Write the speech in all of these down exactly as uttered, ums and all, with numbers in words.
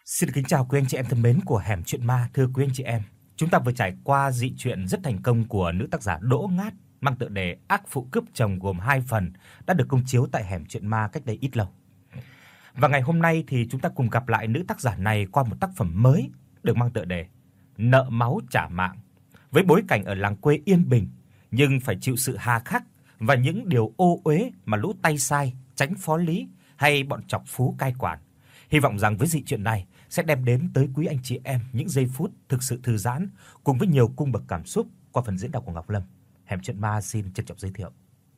Xin được kính chào quý anh chị em thân mến của Hẻm Chuyện Ma. Thưa quý anh chị em, chúng ta vừa trải qua dị truyện rất thành công của nữ tác giả Đỗ Ngát mang tựa đề Ác phụ cướp chồng gồm hai phần đã được công chiếu tại Hẻm Chuyện Ma cách đây ít lâu. Và ngày hôm nay thì chúng ta cùng gặp lại nữ tác giả này qua một tác phẩm mới được mang tựa đề Nợ máu trả mạng, với bối cảnh ở làng quê yên bình nhưng phải chịu sự hà khắc và những điều ô uế mà lũ tay sai, tránh phó lý hay bọn chọc phú cai quản. Hy vọng rằng với dị truyện này sẽ đem đến tới quý anh chị em những giây phút thực sự thư giãn cùng với nhiều cung bậc cảm xúc qua phần diễn đọc của Ngọc Lâm. Hẻm Chuyện Ma xin trân trọng giới thiệu.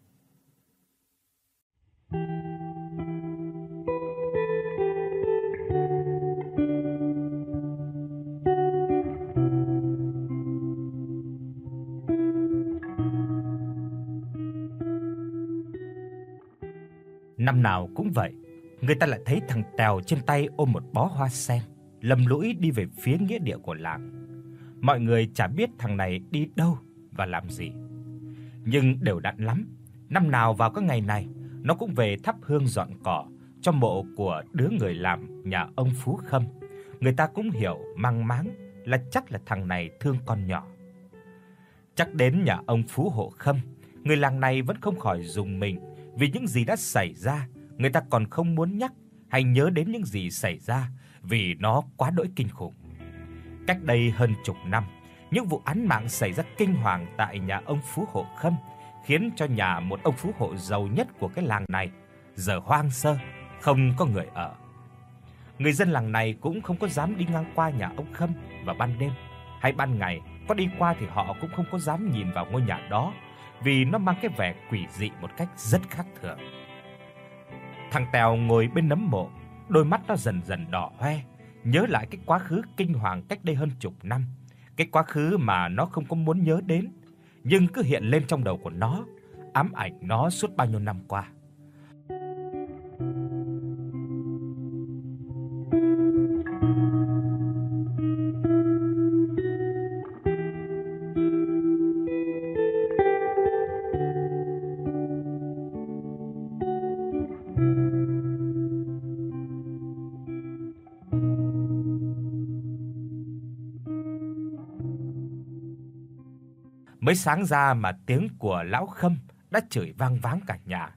Năm nào cũng vậy, người ta lại thấy thằng Tèo trên tay ôm một bó hoa sen, lầm lũi đi về phía nghĩa địa của làng. Mọi người chả biết thằng này đi đâu và làm gì. Nhưng đều đặn lắm, năm nào vào các ngày này, nó cũng về thắp hương dọn cỏ cho mộ của đứa người làm nhà ông Phú Khâm. Người ta cũng hiểu mang máng là chắc là thằng này thương con nhỏ. Chắc đến nhà ông Phú Hộ Khâm, người làng này vẫn không khỏi rùng mình vì những gì đã xảy ra. Người ta còn không muốn nhắc hay nhớ đến những gì xảy ra vì nó quá đỗi kinh khủng. Cách đây hơn chục năm, những vụ án mạng xảy ra kinh hoàng tại nhà ông Phú Hộ Khâm khiến cho nhà một ông phú hộ giàu nhất của cái làng này giờ hoang sơ, không có người ở. Người dân làng này cũng không có dám đi ngang qua nhà ông Khâm vào ban đêm, hay ban ngày có đi qua thì họ cũng không có dám nhìn vào ngôi nhà đó vì nó mang cái vẻ quỷ dị một cách rất khác thường. Thằng Tèo ngồi bên nấm mộ, đôi mắt nó dần dần đỏ hoe, nhớ lại cái quá khứ kinh hoàng cách đây hơn chục năm, cái quá khứ mà nó không có muốn nhớ đến, nhưng cứ hiện lên trong đầu của nó, ám ảnh nó suốt bao nhiêu năm qua. Mới sáng ra mà tiếng của lão Khâm đã chửi vang váng cả nhà.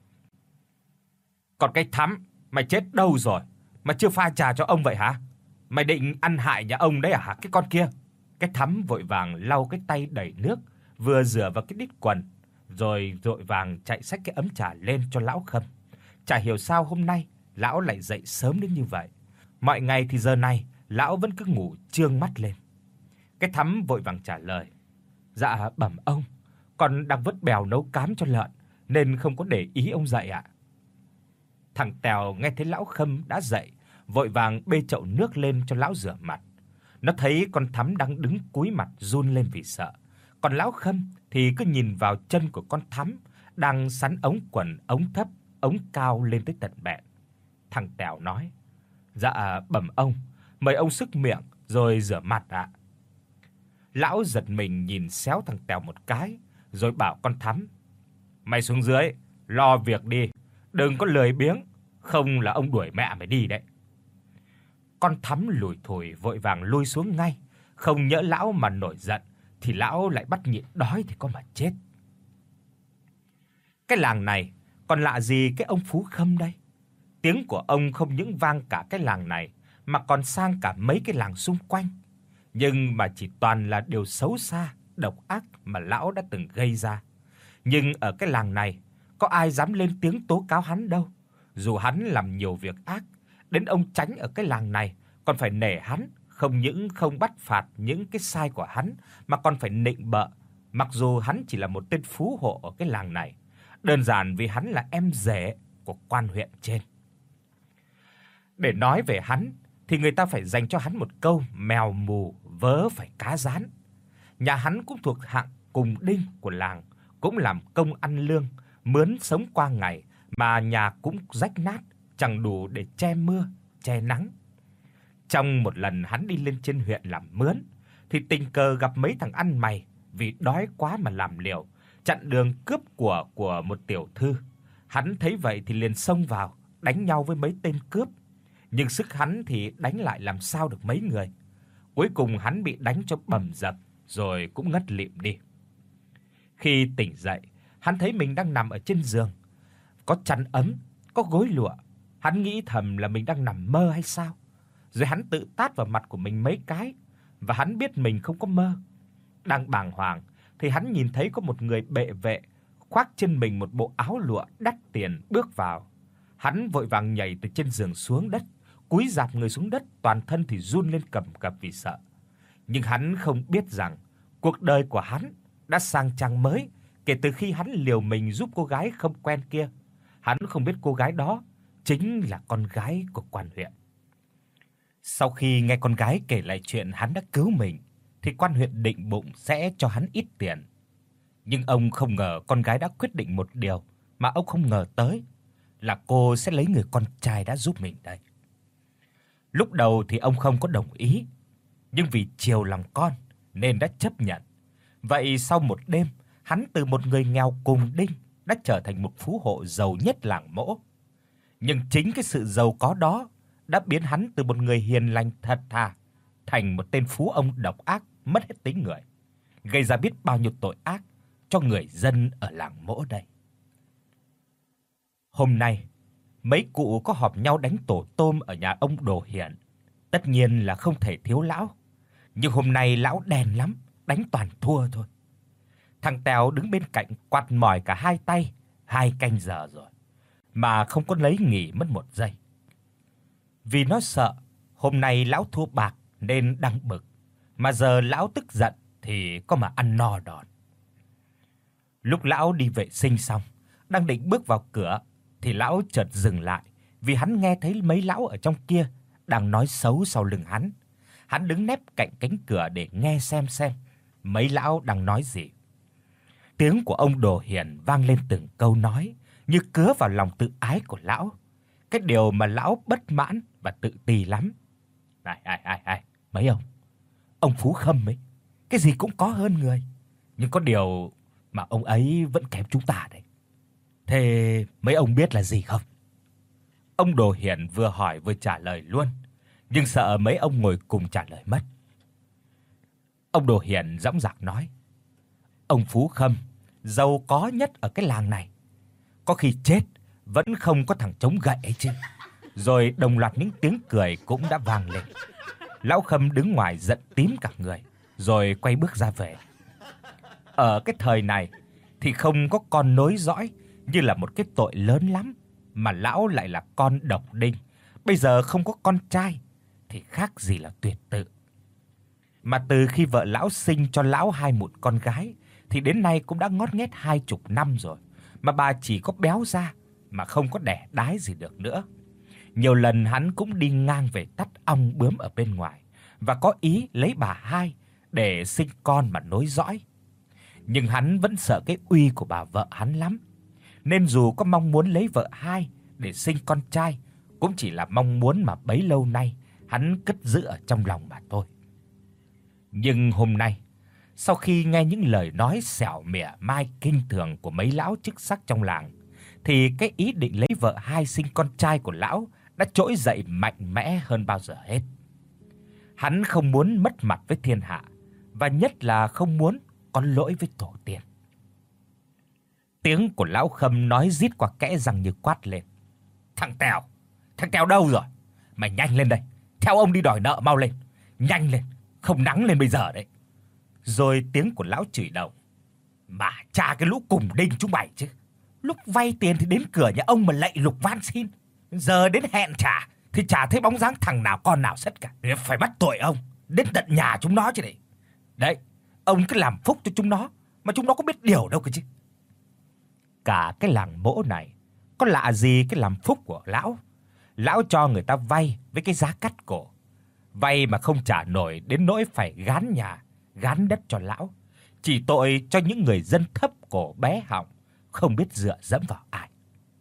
"Còn cái Thắm, mày chết đâu rồi mà chưa pha trà cho ông vậy hả? Mày định ăn hại nhà ông đấy à hả cái con kia?" Cái Thắm vội vàng lau cái tay đầy nước, vừa rửa vào cái đít quần, rồi vội vàng chạy xách cái ấm trà lên cho lão Khâm. Chả hiểu sao hôm nay lão lại dậy sớm đến như vậy. Mọi ngày thì giờ này lão vẫn cứ ngủ trương mắt lên. Cái Thắm vội vàng trả lời: "Dạ bẩm ông, con đang vớt bèo nấu cám cho lợn nên không có để ý ông dậy ạ." Thằng Tèo nghe thấy lão Khâm đã dậy, vội vàng bê chậu nước lên cho lão rửa mặt. Nó thấy con Thắm đang đứng cúi mặt run lên vì sợ, còn lão Khâm thì cứ nhìn vào chân của con Thắm đang sắn ống quần ống thấp, ống cao lên tới tận bẹn. Thằng Tèo nói: "Dạ bẩm ông, mời ông xức miệng rồi rửa mặt ạ." Lão giật mình nhìn xéo thằng Tèo một cái, rồi bảo con Thắm: "Mày xuống dưới lo việc đi, đừng có lười biếng, không là ông đuổi mẹ mày đi đấy." Con Thắm lủi thủi vội vàng lui xuống ngay, không nhỡ lão mà nổi giận thì lão lại bắt nhịn đói thì có mà chết. Cái làng này còn lạ gì cái ông Phú Khâm đây? Tiếng của ông không những vang cả cái làng này mà còn sang cả mấy cái làng xung quanh. Nhưng mà chỉ toàn là điều xấu xa, độc ác mà lão đã từng gây ra. Nhưng ở cái làng này có ai dám lên tiếng tố cáo hắn đâu. Dù hắn làm nhiều việc ác, đến ông Chánh ở cái làng này còn phải nể hắn, không những không bắt phạt những cái sai của hắn mà còn phải nịnh bợ, mặc dù hắn chỉ là một tên phú hộ ở cái làng này, đơn giản vì hắn là em rể của quan huyện trên. Để nói về hắn thì người ta phải dành cho hắn một câu mèo mù vớ phải cá rán. Nhà hắn cũng thuộc hạng cùng đinh của làng, cũng làm công ăn lương, mướn sống qua ngày mà nhà cũng rách nát, chẳng đủ để che mưa, che nắng. Trong một lần hắn đi lên trên huyện làm mướn thì tình cờ gặp mấy thằng ăn mày vì đói quá mà làm liều, chặn đường cướp của của một tiểu thư. Hắn thấy vậy thì liền xông vào đánh nhau với mấy tên cướp. nhưng sức hắn thì đánh lại làm sao được mấy người. Cuối cùng hắn bị đánh cho bầm dập rồi cũng ngất lịm đi. Khi tỉnh dậy, hắn thấy mình đang nằm ở trên giường, có chăn ấm, có gối lụa. Hắn nghĩ thầm là mình đang nằm mơ hay sao. Rồi hắn tự tát vào mặt của mình mấy cái và hắn biết mình không có mơ. Đang bàng hoàng thì hắn nhìn thấy có một người bệ vệ khoác trên mình một bộ áo lụa đắt tiền bước vào. Hắn vội vàng nhảy từ trên giường xuống đất, cúi rạp người xuống đất, toàn thân thì run lên cầm cập vì sợ. Nhưng hắn không biết rằng cuộc đời của hắn đã sang trang mới kể từ khi hắn liều mình giúp cô gái không quen kia. Hắn không biết cô gái đó chính là con gái của quan huyện. Sau khi nghe con gái kể lại chuyện hắn đã cứu mình thì quan huyện định bụng sẽ cho hắn ít tiền. Nhưng ông không ngờ con gái đã quyết định một điều mà ông không ngờ tới, là cô sẽ lấy người con trai đã giúp mình đây. Lúc đầu thì ông không có đồng ý, nhưng vì chiều lòng con nên đã chấp nhận. Vậy sau một đêm, hắn từ một người nghèo cùng đinh đã trở thành một phú hộ giàu nhất làng Mỗ. Nhưng chính cái sự giàu có đó đã biến hắn từ một người hiền lành thật thà thành một tên phú ông độc ác mất hết tính người, gây ra biết bao nhiêu tội ác cho người dân ở làng Mỗ đây. Hôm nay, mấy cụ có họp nhau đánh tổ tôm ở nhà ông Đồ Hiển. Tất nhiên là không thể thiếu lão, nhưng hôm nay lão đèn lắm, đánh toàn thua thôi. Thằng Tèo đứng bên cạnh quạt mỏi cả hai tay, hai canh giờ rồi mà không có lấy nghỉ mất một giây. Vì nó sợ hôm nay lão thua bạc nên đang bực, mà giờ lão tức giận thì có mà ăn no đòn. Lúc lão đi vệ sinh xong, đang định bước vào cửa thì lão chợt dừng lại, vì hắn nghe thấy mấy lão ở trong kia đang nói xấu sau lưng hắn. Hắn đứng nép cạnh cánh cửa để nghe xem xem mấy lão đang nói gì. Tiếng của ông Đồ Hiển vang lên từng câu nói như cứa vào lòng tự ái của lão, cái điều mà lão bất mãn và tự ti lắm. Này, ai ai ai, mấy ông, ông Phú Khâm ấy, cái gì cũng có hơn người, nhưng có điều mà ông ấy vẫn kém chúng ta đấy. Thế mấy ông biết là gì không? Ông Đồ Hiển vừa hỏi vừa trả lời luôn, nhưng sợ mấy ông ngồi cùng trả lời mất. Ông Đồ Hiển dõng dạc nói: Ông Phú Khâm giàu có nhất ở cái làng này, có khi chết vẫn không có thằng chống gậy ấy chứ. Rồi đồng loạt những tiếng cười cũng đã vang lên. Lão Khâm đứng ngoài giận tím cả người, rồi quay bước ra về. Ở cái thời này thì không có con nối dõi như là một cái tội lớn lắm, mà lão lại là con độc đinh, bây giờ không có con trai thì khác gì là tuyệt tự. Mà từ khi vợ lão sinh cho lão hai mụn con gái thì đến nay cũng đã ngót nghét hai chục năm rồi, mà bà chỉ có béo ra mà không có đẻ đái gì được nữa. Nhiều lần hắn cũng đi ngang về tắt ong bướm ở bên ngoài và có ý lấy bà hai để sinh con mà nối dõi. Nhưng hắn vẫn sợ cái uy của bà vợ hắn lắm, nên dù có mong muốn lấy vợ hai để sinh con trai cũng chỉ là mong muốn mà bấy lâu nay hắn cất giữ ở trong lòng mà thôi. Nhưng hôm nay, sau khi nghe những lời nói xẻo mỉa mai kinh thường của mấy lão chức sắc trong làng, thì cái ý định lấy vợ hai sinh con trai của lão đã trỗi dậy mạnh mẽ hơn bao giờ hết. Hắn không muốn mất mặt với thiên hạ, và nhất là không muốn có lỗi với tổ tiên. Tiếng của lão Khâm nói rít qua kẽ răng như quát lên: "Thằng Tèo, thằng Tèo đâu rồi? Mày nhanh lên đây, theo ông đi đòi nợ mau lên, nhanh lên, không nắng lên bây giờ đấy." Rồi tiếng của lão chửi đầu: "Mà cha cái lũ cùng đinh chúng mày chứ. Lúc vay tiền thì đến cửa nhà ông mà lạy lục van xin, giờ đến hẹn trả thì chả thấy bóng dáng thằng nào con nào sất cả. Phải bắt tội ông đến tận nhà chúng nó chứ đấy. Đấy, ông cứ làm phúc cho chúng nó mà chúng nó có biết điều đâu cơ chứ." Cả cái làng Mỗ này có lạ gì cái làm phúc của lão. Lão cho người ta vay với cái giá cắt cổ, vay mà không trả nổi đến nỗi phải gán nhà, gán đất cho lão. Chỉ tội cho những người dân thấp cổ bé họng, không biết dựa dẫm vào ai.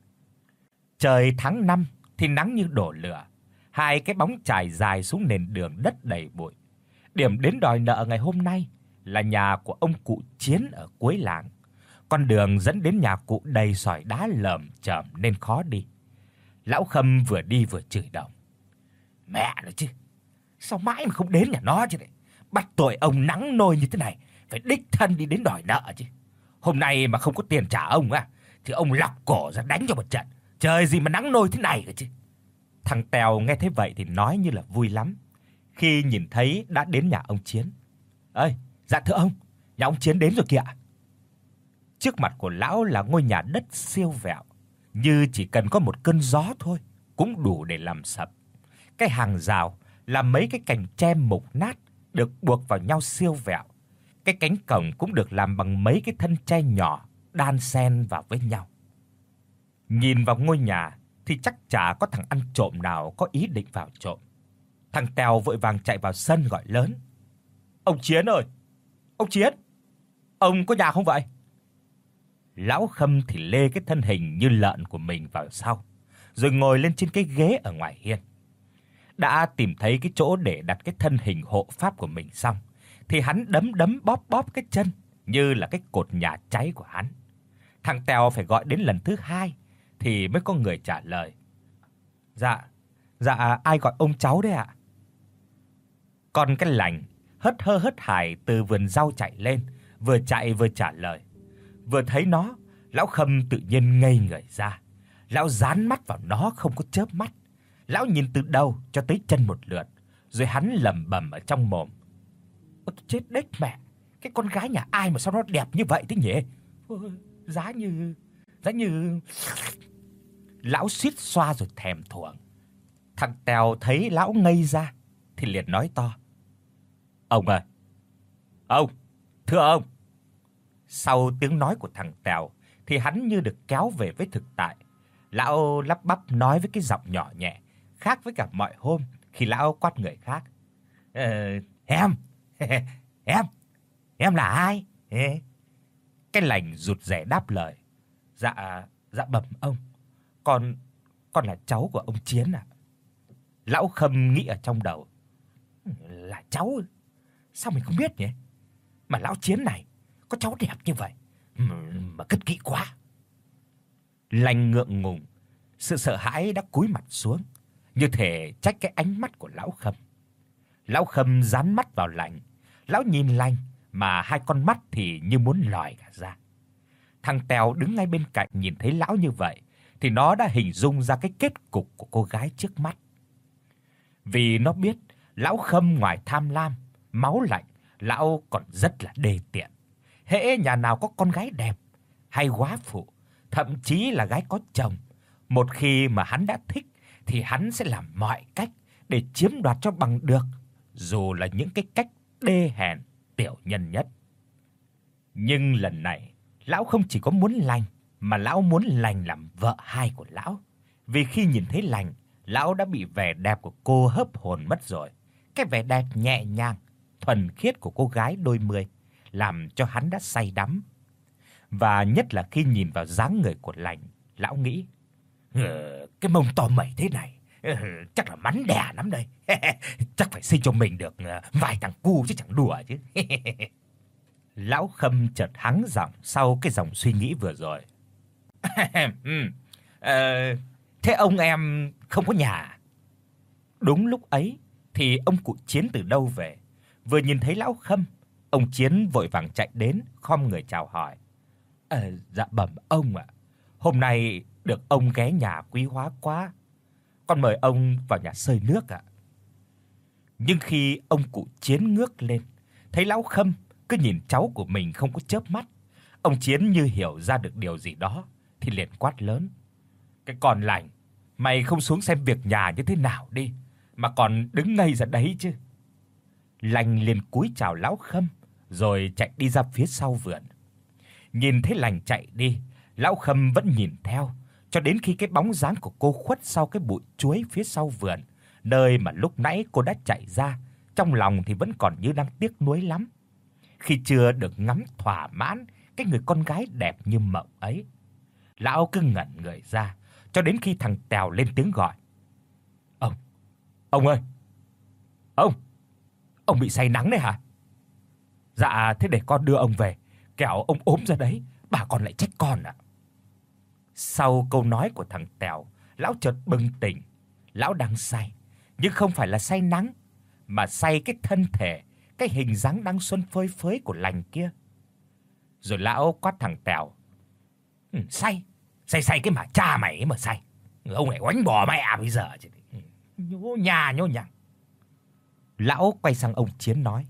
Trời tháng năm thì nắng như đổ lửa, hai cái bóng trải dài xuống nền đường đất đầy bụi. Điểm đến đòi nợ ngày hôm nay là nhà của ông cụ Chiến ở cuối làng. Con đường dẫn đến nhà cụ đầy sỏi đá lởm chởm nên khó đi. Lão Khâm vừa đi vừa chửi đồng: Mẹ nó chứ, sao mãi mà không đến nhà nó chứ này. Bắt tội ông nắng nôi như thế này, phải đích thân đi đến đòi nợ chứ. Hôm nay mà không có tiền trả ông á, thì ông lọc cổ ra đánh cho một trận. Trời gì mà nắng nôi thế này cơ chứ. Thằng Tèo nghe thấy vậy thì nói như là vui lắm. Khi nhìn thấy đã đến nhà ông Chiến. "Ơi, dạ thưa ông, nhà ông Chiến đến rồi kìa." Trước mặt của lão là ngôi nhà đất siêu vẹo, như chỉ cần có một cơn gió thôi cũng đủ để làm sập. Cái hàng rào là mấy cái cành tre mục nát được buộc vào nhau siêu vẹo. Cái cánh cổng cũng được làm bằng mấy cái thân tre nhỏ đan xen vào với nhau. Nhìn vào ngôi nhà thì chắc chả có thằng ăn trộm nào có ý định vào trộm. Thằng Tèo vội vàng chạy vào sân gọi lớn: "Ông Chiến ơi! Ông Chiến! Ông có nhà không vậy?" Lão Khâm thì lê cái thân hình như lợn của mình vào sau, rồi ngồi lên trên cái ghế ở ngoài hiên. Đã tìm thấy cái chỗ để đặt cái thân hình hộ pháp của mình xong, thì hắn đấm đấm bóp bóp cái chân như là cái cột nhà cháy của hắn. Thằng Tèo phải gọi đến lần thứ hai thì mới có người trả lời: "Dạ, dạ ai gọi ông cháu đấy ạ?" Còn cái Lành hớt hơ hớt hải từ vườn rau chạy lên, vừa chạy vừa trả lời. Vừa thấy nó, lão Khâm tự nhiên ngây người ra. Lão dán mắt vào nó không có chớp mắt. Lão nhìn từ đầu cho tới chân một lượt, rồi hắn lẩm bẩm ở trong mồm: "Ôi chết đếch mẹ, cái con gái nhà ai mà sao nó đẹp như vậy thế nhỉ? Ôi, giá như giá như..." Lão suýt xoa rồi thèm thuồng. Thằng Tèo thấy lão ngây ra thì liền nói to: "Ông ơi! Ông, thưa ông." Sau tiếng nói của thằng Tèo thì hắn như được kéo về với thực tại. Lão lắp bắp nói với cái giọng nhỏ nhẹ, khác với cả mọi hôm khi lão quát người khác: "Ờ, em, em, em là ai?" Cái Lành rụt rè đáp lời: "Dạ, dạ bẩm ông, con con là cháu của ông Chiến ạ." Lão Khâm nghĩ ở trong đầu: "Là cháu? Sao mình không biết nhỉ? Mà lão Chiến này có cháu đẹp như vậy mà, mà cất kỹ quá." Lành ngượng ngùng, sự sợ hãi đã cúi mặt xuống, như thể trách cái ánh mắt của lão Khâm. Lão Khâm dán mắt vào Lành, lão nhìn Lành mà hai con mắt thì như muốn lòi cả ra. Thằng Tèo đứng ngay bên cạnh nhìn thấy lão như vậy thì nó đã hình dung ra cái kết cục của cô gái trước mắt. Vì nó biết lão Khâm ngoài tham lam, máu lạnh, lão còn rất là đê tiện. Hễ nhà nào có con gái đẹp hay góa phụ, thậm chí là gái có chồng, một khi mà hắn đã thích thì hắn sẽ làm mọi cách để chiếm đoạt cho bằng được, dù là những cái cách đê hèn tiểu nhân nhất. Nhưng lần này, lão không chỉ có muốn Lành mà lão muốn Lành làm vợ hai của lão. Vì khi nhìn thấy Lành, lão đã bị vẻ đẹp của cô hấp hồn mất rồi. Cái vẻ đẹp nhẹ nhàng, thuần khiết của cô gái đôi mươi làm cho hắn đã say đắm. Và nhất là khi nhìn vào dáng người của Lành, lão nghĩ: "Ờ, cái mông to mẩy thế này, ờ, chắc là mắn đẻ lắm đây. Chắc phải sinh cho mình được vài thằng cu chứ chẳng đùa chứ." Lão Khâm chợt hắng giọng sau cái dòng suy nghĩ vừa rồi. ờ, "Thế ông em không có nhà?" Đúng lúc ấy thì ông cụ Chiến từ đâu về, vừa nhìn thấy lão Khâm, ông Chiến vội vàng chạy đến khom người chào hỏi: "Ờ, dạ bẩm ông ạ. Hôm nay được ông ghé nhà quý hóa quá. Con mời ông vào nhà xơi nước ạ." Nhưng khi ông cụ Chiến ngước lên, thấy lão Khâm cứ nhìn cháu của mình không có chớp mắt, ông Chiến như hiểu ra được điều gì đó thì liền quát lớn: "Cái con Lành, mày không xuống xem việc nhà như thế nào đi mà còn đứng ngây ra đấy chứ." Lành liền cúi chào lão Khâm rồi chạy đi ra phía sau vườn. Nhìn thấy Lành chạy đi, lão Khâm vẫn nhìn theo cho đến khi cái bóng dáng của cô khuất sau cái bụi chuối phía sau vườn, nơi mà lúc nãy cô đã chạy ra, trong lòng thì vẫn còn như đang tiếc nuối lắm khi chưa được ngắm thỏa mãn cái người con gái đẹp như mộng ấy. Lão cứ ngẩn người ra cho đến khi thằng Tèo lên tiếng gọi: "Ông, ông ơi! Ông, ông bị say nắng đấy hả?" "Dạ, thế để con đưa ông về, kẻo ông ốm ra đấy, bà con lại trách con ạ." Sau câu nói của thằng Tèo, lão chợt bừng tỉnh. Lão đang say, nhưng không phải là say nắng, mà say cái thân thể, cái hình dáng đang xuân phơi phới của lành kia. Rồi lão quát thằng Tèo: "Ừ, say, say say cái mà cha mày ấy mà say. Ông này oánh bỏ mẹ bây giờ chứ. Nhô nhà nhô nhằng." Lão quay sang ông Chiến nói: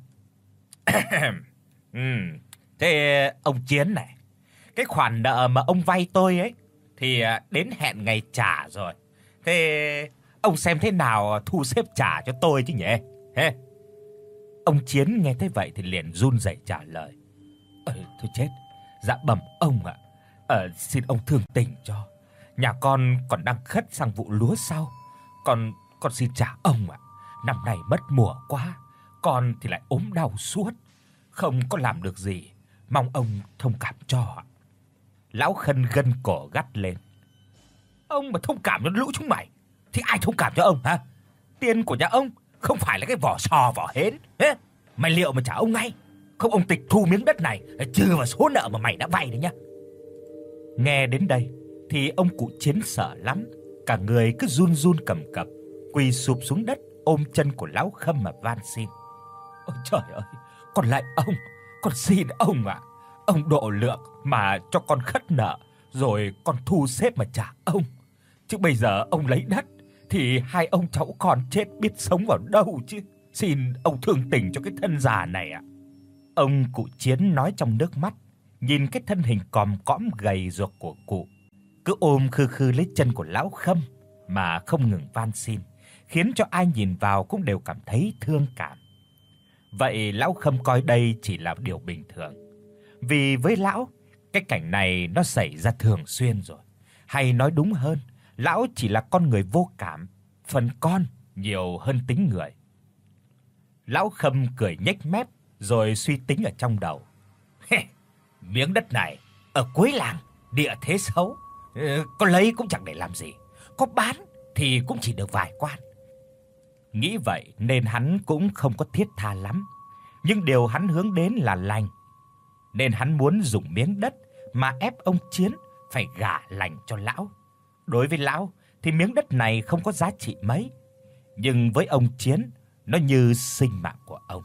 "Ừ, thế ông Chiến này, cái khoản nợ mà ông vay tôi ấy thì đến hẹn ngày trả rồi. Thế ông xem thế nào thu xếp trả cho tôi chứ nhỉ?" Hê. Ông Chiến nghe thế vậy thì liền run rẩy trả lời: "Ờ thôi chết. Dạ bẩm ông ạ. Ờ xin ông thương tình cho. Nhà con còn đang khất sang vụ lúa sau. Con con xin trả ông ạ. Năm nay mất mùa quá, con thì lại ốm đau suốt, không có làm được gì, mong ông thông cảm cho ạ." Lão Khân gân cổ gắt lên: "Ông mà thông cảm cho lũ chúng mày thì ai thông cảm cho ông hả? Tiền của nhà ông không phải là cái vỏ sò vỏ hến, hế? Mày liệu mà trả ông ngay, không ông tịch thu miếng đất này trừ vào số nợ mà mày đã vay đấy nhá." Nghe đến đây thì ông cụ Chiến sợ lắm, cả người cứ run run cầm cập, quỳ sụp xuống đất ôm chân của lão Khâm mà van xin: "Ôi trời ơi, con lạy ông, con xin ông ạ, ông độ lượng mà cho con khất nợ, rồi con thu xếp mà trả ông. Chứ bây giờ ông lấy đất thì hai ông cháu con chết biết sống vào đâu chứ. Xin ông thương tình cho cái thân già này ạ." Ông cụ Chiến nói trong nước mắt, nhìn cái thân hình còm cõm gầy guộc của cụ, cứ ôm khư khư lấy chân của lão Khâm mà không ngừng van xin, khiến cho ai nhìn vào cũng đều cảm thấy thương cảm. Vậy lão Khâm coi đây chỉ là điều bình thường, vì với lão, cái cảnh này nó xảy ra thường xuyên rồi, hay nói đúng hơn, lão chỉ là con người vô cảm, phần con nhiều hơn tính người. Lão Khâm cười nhếch mép rồi suy tính ở trong đầu: "Miếng đất này ở cuối làng, địa thế xấu, có lấy cũng chẳng để làm gì, có bán thì cũng chỉ được vài quan." Nghĩ vậy nên hắn cũng không có thiết tha lắm, nhưng điều hắn hướng đến là lành, nên hắn muốn dùng miếng đất mà ép ông Chiến phải gả lành cho lão. Đối với lão thì miếng đất này không có giá trị mấy, nhưng với ông Chiến, nó như sinh mạng của ông.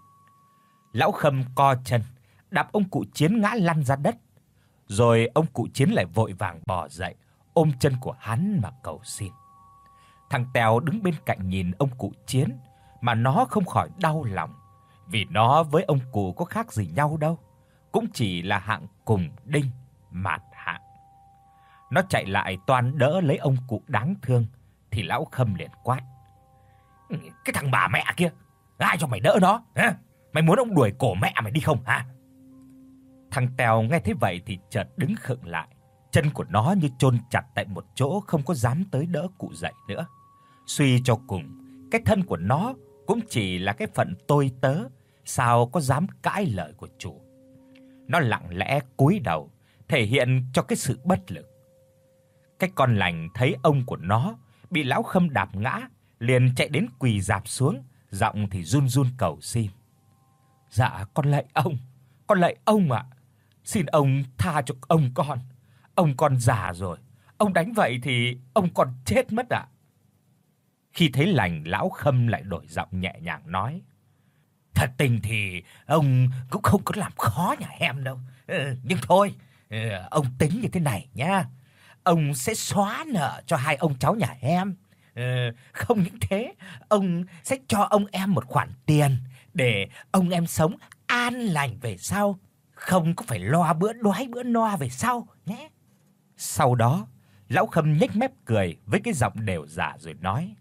Lão Khâm co chân, đạp ông cụ Chiến ngã lăn ra đất, rồi ông cụ Chiến lại vội vàng bò dậy, ôm chân của hắn mà cầu xin. Thằng Tèo đứng bên cạnh nhìn ông cụ Chiến mà nó không khỏi đau lòng, vì nó với ông cụ có khác gì nhau đâu, cũng chỉ là hạng cùng đinh mạt hạng. Nó chạy lại toan đỡ lấy ông cụ đáng thương thì lão Khâm liền quát: "Cái thằng bà mẹ kia, ai cho mày đỡ nó hả? Mày muốn ông đuổi cổ mẹ mày đi không hả?" Thằng Tèo nghe thế vậy thì chợt đứng khựng lại, chân của nó như chôn chặt tại một chỗ, không có dám tới đỡ cụ dậy nữa. Suy cho cùng, cái thân của nó cũng chỉ là cái phận tôi tớ, sao có dám cãi lời của chủ. Nó lặng lẽ cúi đầu, thể hiện cho cái sự bất lực. Cái con lành thấy ông của nó bị lão Khâm đạp ngã, liền chạy đến quỳ rạp xuống, giọng thì run run cầu xin: "Dạ con lạy ông, con lạy ông ạ. Xin ông tha cho ông con. Ông con già rồi, ông đánh vậy thì ông con chết mất ạ." Khi thấy lành, lão Khâm lại đổi giọng nhẹ nhàng nói: "Thật tình thì ông cũng không có làm khó nhà em đâu. Ừ, nhưng thôi, ông tính như thế này nhá. Ông sẽ xóa nợ cho hai ông cháu nhà em. Ừ, không những thế, ông sẽ cho ông em một khoản tiền để ông em sống an lành về sau, không có phải lo bữa đói bữa no về sau nhé." Sau đó, lão Khâm nhếch mép cười với cái giọng đều giả rồi nói: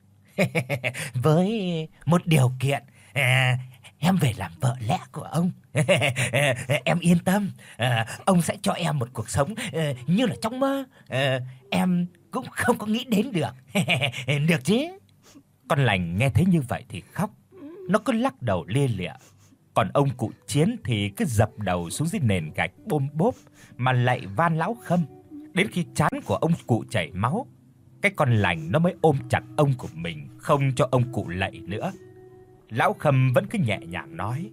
"Với một điều kiện, à, em về làm vợ lẽ của ông. Em yên tâm, à, ông sẽ cho em một cuộc sống à, như là trong mơ, à, em cũng không có nghĩ đến được." "Được chứ?" Con lành nghe thấy như vậy thì khóc, nó cứ lắc đầu lia lịa. Còn ông cụ Chiến thì cứ dập đầu xuống dưới nền gạch bôm bốp mà lạy van lão Khâm, đến khi trán của ông cụ chảy máu, cái con lành nó mới ôm chặt ông của mình, không cho ông cụ lạy nữa. Lão Khâm vẫn cứ nhẹ nhàng nói: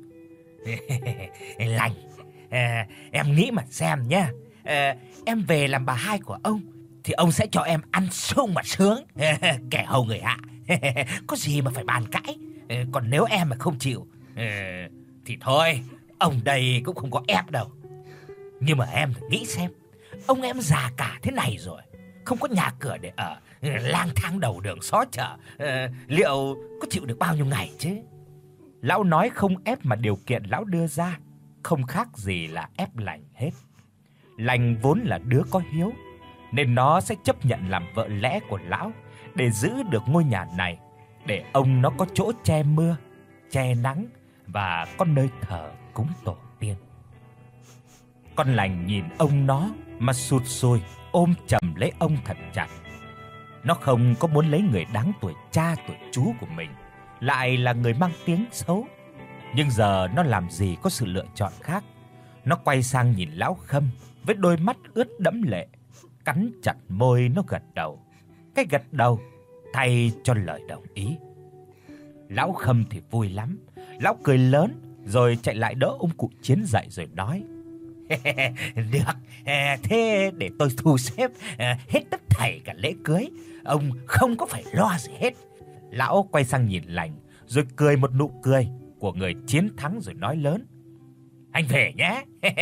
"Lành, à, em nghĩ mà xem nhá. À, em về làm bà hai của ông thì ông sẽ cho em ăn sung mà sướng, kẻ hầu người hạ. Có gì mà phải bàn cãi. Còn nếu em mà không chịu thì thôi, ông đây cũng không có ép đâu. Nhưng mà em phải nghĩ xem, ông em già cả thế này rồi, không có nhà cửa để ở, lang thang đầu đường xó chợ, liệu có chịu được bao nhiêu ngày chứ? Lão nói không ép mà điều kiện lão đưa ra không khác gì là ép Lành hết. Lành vốn là đứa có hiếu, nên nó sẽ chấp nhận làm vợ lẽ của lão để giữ được ngôi nhà này, để ông nó có chỗ che mưa, che nắng và có nơi thờ cúng tổ tiên. Con Lành nhìn ông nó mà sụt sùi ôm chầm lấy ông thật chặt. Nó không có muốn lấy người đáng tuổi cha tuổi chú của mình, lại là người mang tiếng xấu. Nhưng giờ nó làm gì có sự lựa chọn khác. Nó quay sang nhìn lão Khâm với đôi mắt ướt đẫm lệ, cắn chặt môi, nó gật đầu. Cái gật đầu thay cho lời đồng ý. Lão Khâm thì vui lắm, lão cười lớn rồi chạy lại đỡ ông cụ Chiến dậy rồi nói: Được, thế để tôi thu xếp hết tất thảy cả lễ cưới, ông không có phải lo gì hết. Lão quay sang nhìn Lành rồi cười một nụ cười của người chiến thắng rồi nói lớn: Anh về nhé.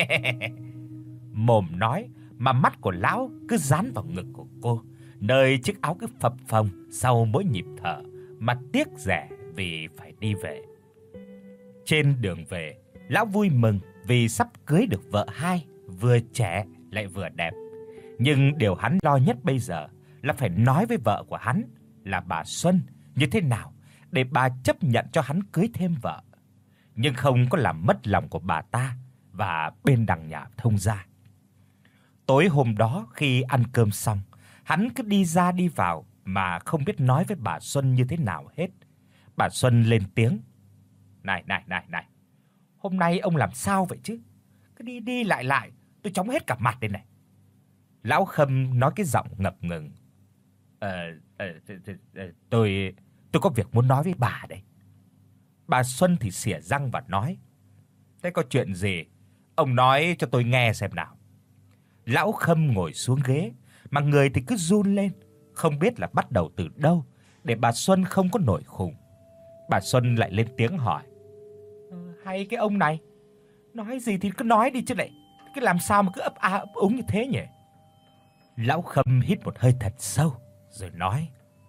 Mồm nói mà mắt của lão cứ dán vào ngực của cô, nơi chiếc áo cứ phập phồng sau mỗi nhịp thở, mà tiếc rẻ vì phải đi về. Trên đường về, lão vui mừng vì sắp cưới được vợ hai, vừa trẻ lại vừa đẹp. Nhưng điều hắn lo nhất bây giờ là phải nói với vợ của hắn là bà Xuân như thế nào để bà chấp nhận cho hắn cưới thêm vợ, nhưng không có làm mất lòng của bà ta và bên đằng nhà thông gia. Tối hôm đó khi ăn cơm xong, hắn cứ đi ra đi vào mà không biết nói với bà Xuân như thế nào hết. Bà Xuân lên tiếng: "Này này này này, hôm nay ông làm sao vậy chứ? Cứ đi đi lại lại, tôi chóng hết cả mặt đây này." Lão Khâm nói cái giọng ngập ngừng: "Ờ ờ tôi tôi có việc muốn nói với bà đây." Bà Xuân thì xỉa răng và nói: "Thế có chuyện gì? Ông nói cho tôi nghe xem nào." Lão Khâm ngồi xuống ghế, mà người thì cứ run lên, không biết là bắt đầu từ đâu để bà Xuân không có nổi khùng. Bà Xuân lại lên tiếng hỏi: ờ, "Hay cái ông này, nói gì thì cứ nói đi chứ lại, cứ làm sao mà cứ ấp a ấp úng như thế nhỉ?" Lão Khâm hít một hơi thật sâu rồi nói: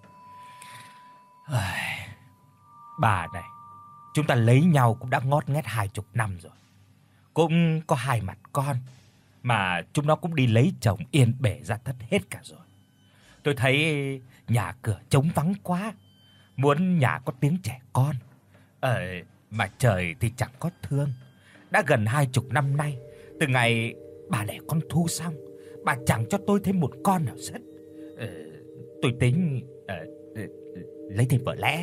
"Bà này, chúng ta lấy nhau cũng đã ngót nghét hai chục năm rồi, cũng có hai mặt con, mà chúng nó cũng đi lấy chồng yên bề ra thất hết cả rồi. Tôi thấy nhà cửa trống vắng quá, muốn nhà có tiếng trẻ con. Ờ mà trời thì chẳng có thương. Đã gần hai chục năm nay, từ ngày bà đẻ con Thu xong, bà chẳng cho tôi thêm một con nào sất. Ờ, tôi tính ờ, lấy thêm vợ lẽ."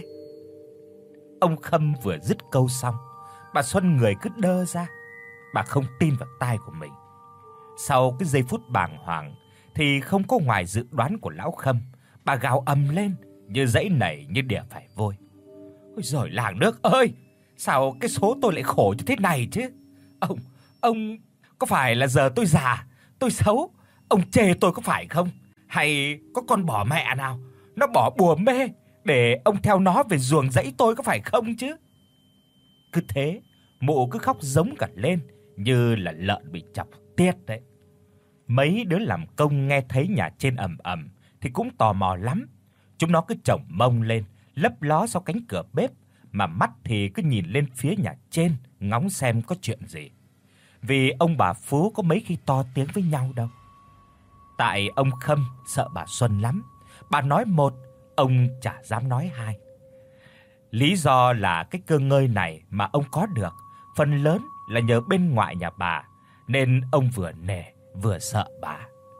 Ông Khâm vừa dứt câu xong, bà Xuân người cứ đơ ra, bà không tin vào tai của mình. Sau cái giây phút bàng hoàng thì không có ngoài dự đoán của lão Khâm, bà gào ầm lên như dãy nảy như đỉa phải vôi: "Ôi giời làng nước ơi, sao cái số tôi lại khổ như thế này chứ? Ông ông có phải là giờ tôi già, tôi xấu, ông chê tôi có phải không? Hay có con bỏ mẹ nào nó bỏ bùa mê để ông theo nó về ruồng rẫy tôi có phải không chứ?" Cứ thế, mụ cứ khóc giống cả lên như là lợn bị chọc tiết đấy. Mấy đứa làm công nghe thấy nhà trên ầm ầm thì cũng tò mò lắm. Chúng nó cứ chổng mông lên, lấp ló sau cánh cửa bếp, mà mắt thì cứ nhìn lên phía nhà trên ngóng xem có chuyện gì. Vì ông bà Phú có mấy khi to tiếng với nhau đâu. Tại ông Khâm sợ bà Xuân lắm, bà nói một, ông chả dám nói hai. Lý do là cái cơ ngơi này mà ông có được phần lớn là nhờ bên ngoại nhà bà, nên ông vừa nể vừa sợ bà.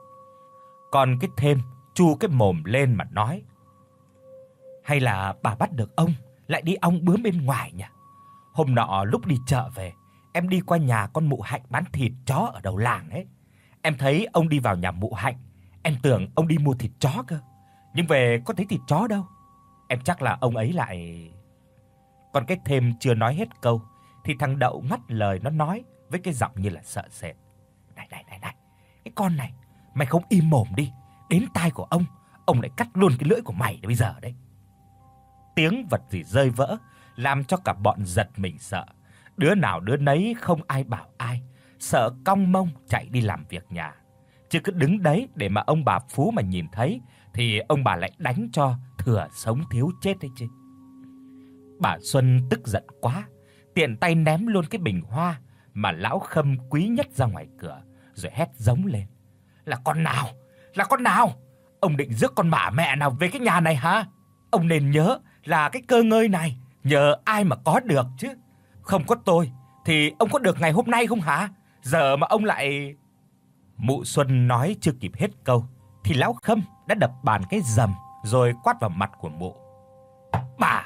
Còn cái Thêm chu cái mồm lên mà nói: "Hay là bà bắt được ông lại đi ong bướm bên ngoài nhỉ? Hôm nọ lúc đi chợ về, em đi qua nhà con mụ Hạnh bán thịt chó ở đầu làng ấy. Em thấy ông đi vào nhà mụ Hạnh, em tưởng ông đi mua thịt chó cơ, nhưng về có thấy thịt chó đâu. Em chắc là ông ấy lại..." Còn cái Thêm chưa nói hết câu thì thằng Đậu ngắt lời nó nói với cái giọng như là sợ sệt: "Này này này này, cái con này, mày không im mồm đi, đến tai của ông, ông lại cắt luôn cái lưỡi của mày đấy bây giờ đấy." Tiếng vật gì rơi vỡ làm cho cả bọn giật mình sợ. Đứa nào đứa nấy không ai bảo ai, sợ cong mông chạy đi làm việc nhà. Chứ cứ đứng đấy để mà ông bà Phú mà nhìn thấy thì ông bà lại đánh cho thừa sống thiếu chết đấy chứ. Bà Xuân tức giận quá, tiện tay ném luôn cái bình hoa mà lão Khâm quý nhất ra ngoài cửa, rồi hét giống lên: "Là con nào? Là con nào? Ông định rước con mả mẹ nào về cái nhà này hả? Ông nên nhớ là cái cơ ngơi này nhờ ai mà có được chứ. Không có tôi thì ông có được ngày hôm nay không hả? Giờ mà ông lại..." Mụ Xuân nói chưa kịp hết câu thì lão Khâm đã đập bàn cái rầm rồi quát vào mặt của mụ: "Bà,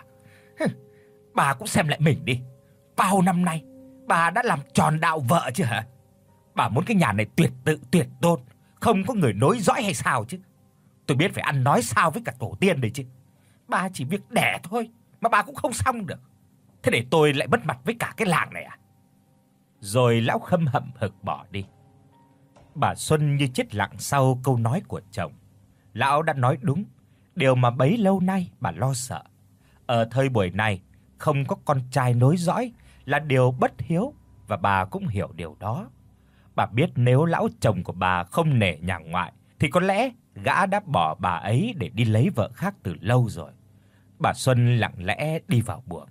bà cũng xem lại mình đi. Bao năm nay bà đã làm tròn đạo vợ chứ hả? Bà muốn cái nhà này tuyệt tự tuyệt tôn, không có người nối dõi hay sao chứ? Tôi biết phải ăn nói sao với cả tổ tiên đấy chứ. Bà chỉ việc đẻ thôi mà bà cũng không xong được. Thế để tôi lại mất mặt với cả cái làng này à?" Rồi lão Khâm hậm hực bỏ đi. Bà Xuân như chết lặng sau câu nói của chồng. Lão đã nói đúng, điều mà bấy lâu nay bà lo sợ. Ở thời buổi này, không có con trai nối dõi là điều bất hiếu và bà cũng hiểu điều đó. Bà biết nếu lão chồng của bà không nể nhà ngoại thì có lẽ gã đã bỏ bà ấy để đi lấy vợ khác từ lâu rồi. Bà Xuân lặng lẽ đi vào buồng.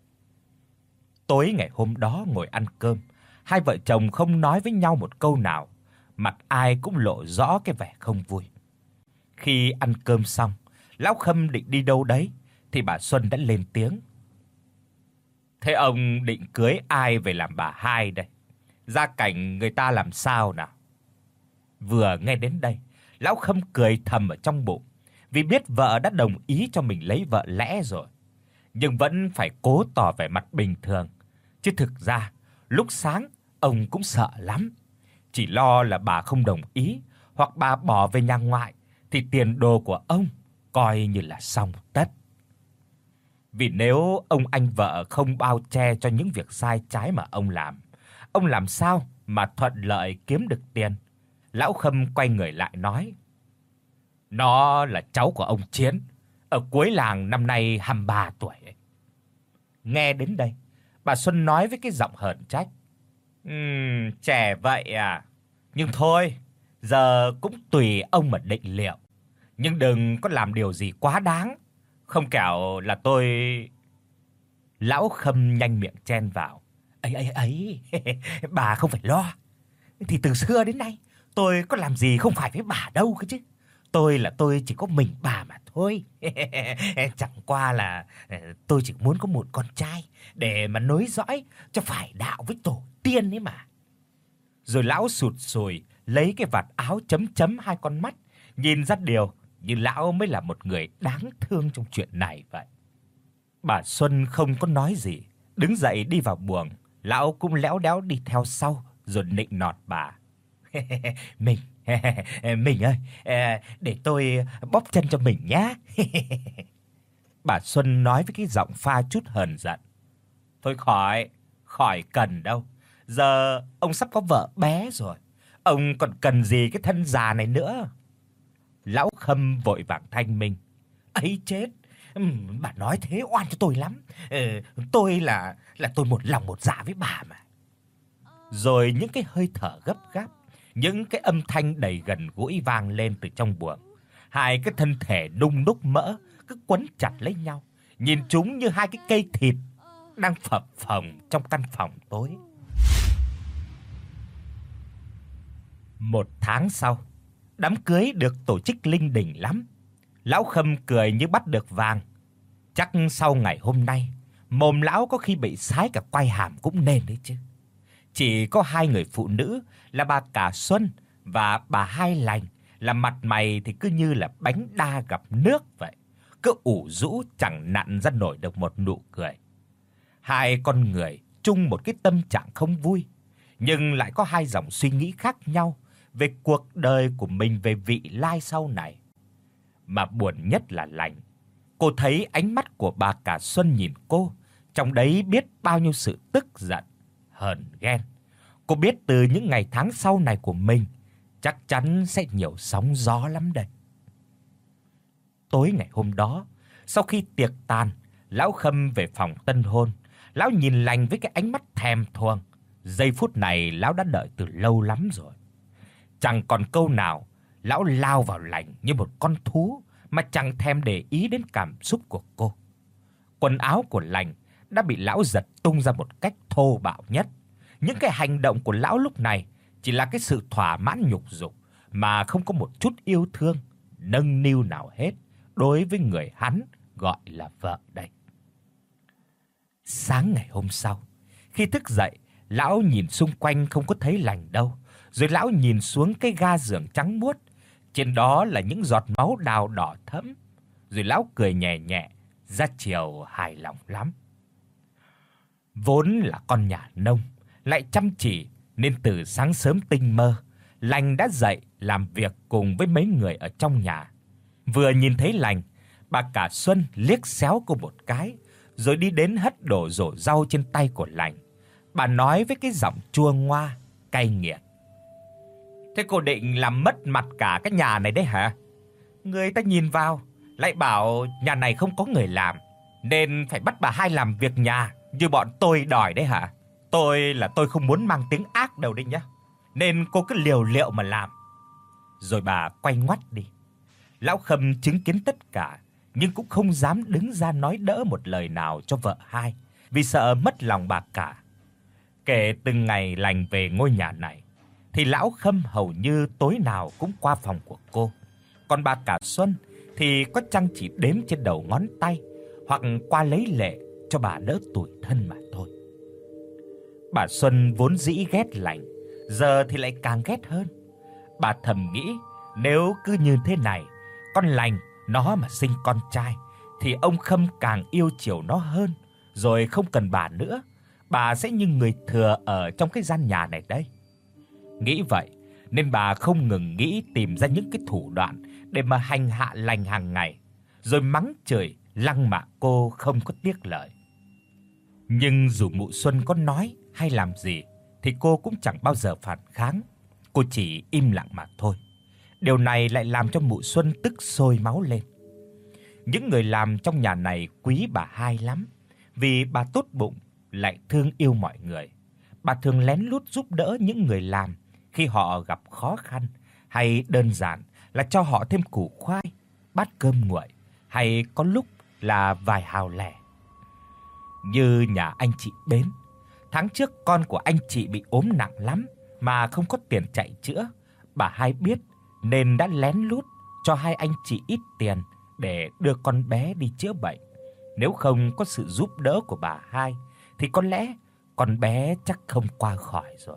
Tối ngày hôm đó ngồi ăn cơm, hai vợ chồng không nói với nhau một câu nào, mặt ai cũng lộ rõ cái vẻ không vui. Khi ăn cơm xong, lão Khâm định đi đâu đấy thì bà Xuân đã lên tiếng: "Thế ông định cưới ai về làm bà hai đây? Gia cảnh người ta làm sao nào?" Vừa nghe đến đây, lão Khâm cười thầm ở trong bụng, vì biết vợ đã đồng ý cho mình lấy vợ lẽ rồi, nhưng vẫn phải cố tỏ vẻ mặt bình thường, chứ thực ra lúc sáng ông cũng sợ lắm, chỉ lo là bà không đồng ý hoặc bà bỏ về nhà ngoại thì tiền đồ của ông coi như là xong tất. Vì nếu ông anh vợ không bao che cho những việc sai trái mà ông làm, ông làm sao mà thuận lợi kiếm được tiền? Lão Khâm quay người lại nói: "Nó là cháu của ông Chiến, ở cuối làng năm nay hai mươi ba tuổi ấy." Nghe đến đây, bà Xuân nói với cái giọng hờn trách: "Ừm, trẻ vậy à? Nhưng thôi, giờ cũng tùy ông mà định liệu. Nhưng đừng có làm điều gì quá đáng, không kẻo là tôi..." Lão Khâm nhanh miệng chen vào: "Ấy ấy ấy, bà không phải lo. Thì từ xưa đến nay tôi có làm gì không phải với bà đâu cơ chứ. Tôi là tôi chỉ có mình bà mà thôi. Chẳng qua là tôi chỉ muốn có một con trai để mà nối dõi cho phải đạo với tổ tiên ấy mà." Rồi lão sụt sùi lấy cái vạt áo chấm chấm hai con mắt, nhìn ra điều như lão mới là một người đáng thương trong chuyện này vậy. Bà Xuân không có nói gì, đứng dậy đi vào buồng, lão cũng léo đéo đi theo sau rồi nịnh nọt bà: "Mình, mình ơi, để tôi bóp chân cho mình nhá." Bà Xuân nói với cái giọng pha chút hờn giận: "Thôi khỏi, khỏi cần đâu. Giờ ông sắp có vợ bé rồi, ông còn cần gì cái thân già này nữa?" Lão Khâm vội vàng thanh minh: "Ấy chết, bà nói thế oan cho tôi lắm. Ừ, tôi là là tôi một lòng một dạ với bà mà." Rồi những cái hơi thở gấp gáp, những cái âm thanh đầy gần gũi vang lên từ trong buồng. Hai cái thân thể đung đúc mỡ cứ quấn chặt lấy nhau, nhìn chúng như hai cái cây thịt đang phập phồng trong căn phòng tối. Một tháng sau, đám cưới được tổ chức linh đình lắm. Lão Khâm cười như bắt được vàng. Chắc sau ngày hôm nay, mồm lão có khi bị sái cả quai hàm cũng nên đấy chứ. Chỉ có hai người phụ nữ là bà Cả Xuân và bà Hai Lành là mặt mày thì cứ như là bánh đa gặp nước vậy, cứ ủ rũ chẳng nặn ra nổi được một nụ cười. Hai con người chung một cái tâm trạng không vui, nhưng lại có hai dòng suy nghĩ khác nhau về cuộc đời của mình, về vị lai sau này. Mà buồn nhất là Lành. Cô thấy ánh mắt của bà Cả Xuân nhìn cô, trong đấy biết bao nhiêu sự tức giận, hờn ghen. Cô biết từ những ngày tháng sau này của mình chắc chắn sẽ nhiều sóng gió lắm đây. tối ngày hôm đó, sau khi tiệc tàn, lão Khâm về phòng tân hôn, lão nhìn Lành với cái ánh mắt thèm thuồng. Giây phút này lão đã đợi từ lâu lắm rồi. Chẳng còn câu nào, lão lao vào Lành như một con thú mà chẳng thèm để ý đến cảm xúc của cô. Quần áo của Lành đã bị lão giật tung ra một cách thô bạo nhất. Những cái hành động của lão lúc này chỉ là cái sự thỏa mãn nhục dục mà không có một chút yêu thương, nâng niu nào hết đối với người hắn gọi là vợ đây. Sáng ngày hôm sau, khi thức dậy, lão nhìn xung quanh không có thấy Lành đâu, rồi lão nhìn xuống cái ga giường trắng muốt, trên đó là những giọt máu đào đỏ thẫm, rồi lão cười nhẹ nhẹ, ra chiều hài lòng lắm. Vốn là con nhà nông, lại chăm chỉ nên từ sáng sớm tinh mơ, Lành đã dậy làm việc cùng với mấy người ở trong nhà. Vừa nhìn thấy Lành, bà cả Xuân liếc xéo cô một cái, rồi đi đến hất đổ rổ rau trên tay của Lành. Bà nói với cái giọng chua ngoa, cay nghiệt: "Thế cô định làm mất mặt cả cái nhà này đấy hả? Người ta nhìn vào lại bảo nhà này không có người làm, nên phải bắt bà hai làm việc nhà như bọn tôi đòi đấy hả? Tôi là tôi không muốn mang tiếng ác đâu đấy nhá, nên cô cứ liều liệu mà làm." Rồi bà quay ngoắt đi. Lão Khâm chứng kiến tất cả, nhưng cũng không dám đứng ra nói đỡ một lời nào cho vợ hai, vì sợ mất lòng bà cả. Kể từ ngày Lành về ngôi nhà này, thì lão Khâm hầu như tối nào cũng qua phòng của cô. Còn bà cả Xuân thì có chăng chỉ đếm trên đầu ngón tay, hoặc qua lấy lệ cho bà đỡ tủi thân mà thôi. Bà Xuân vốn dĩ ghét Lành, giờ thì lại càng ghét hơn. Bà thầm nghĩ, nếu cứ như thế này, con Lành nó mà sinh con trai thì ông Khâm càng yêu chiều nó hơn, rồi không cần bà nữa, bà sẽ như người thừa ở trong cái gian nhà này đây. Nghĩ vậy nên bà không ngừng nghĩ tìm ra những cái thủ đoạn để mà hành hạ Lành hàng ngày, rồi mắng chửi lăng mạ cô không có tiếc lời. Nhưng dù mụ Xuân có nói hay làm gì thì cô cũng chẳng bao giờ phản kháng, cô chỉ im lặng mà thôi. Điều này lại làm cho mụ Xuân tức sôi máu lên. Những người làm trong nhà này quý bà hai lắm, vì bà tốt bụng lại thương yêu mọi người. Bà thường lén lút giúp đỡ những người làm khi họ gặp khó khăn, hay đơn giản là cho họ thêm củ khoai, bát cơm nguội, hay có lúc là vài hào lẻ. Như nhà anh chị Bến, tháng trước con của anh chị bị ốm nặng lắm mà không có tiền chạy chữa. Bà hai biết nên đã lén lút cho hai anh chị ít tiền để đưa con bé đi chữa bệnh. Nếu không có sự giúp đỡ của bà hai thì có lẽ con bé chắc không qua khỏi rồi.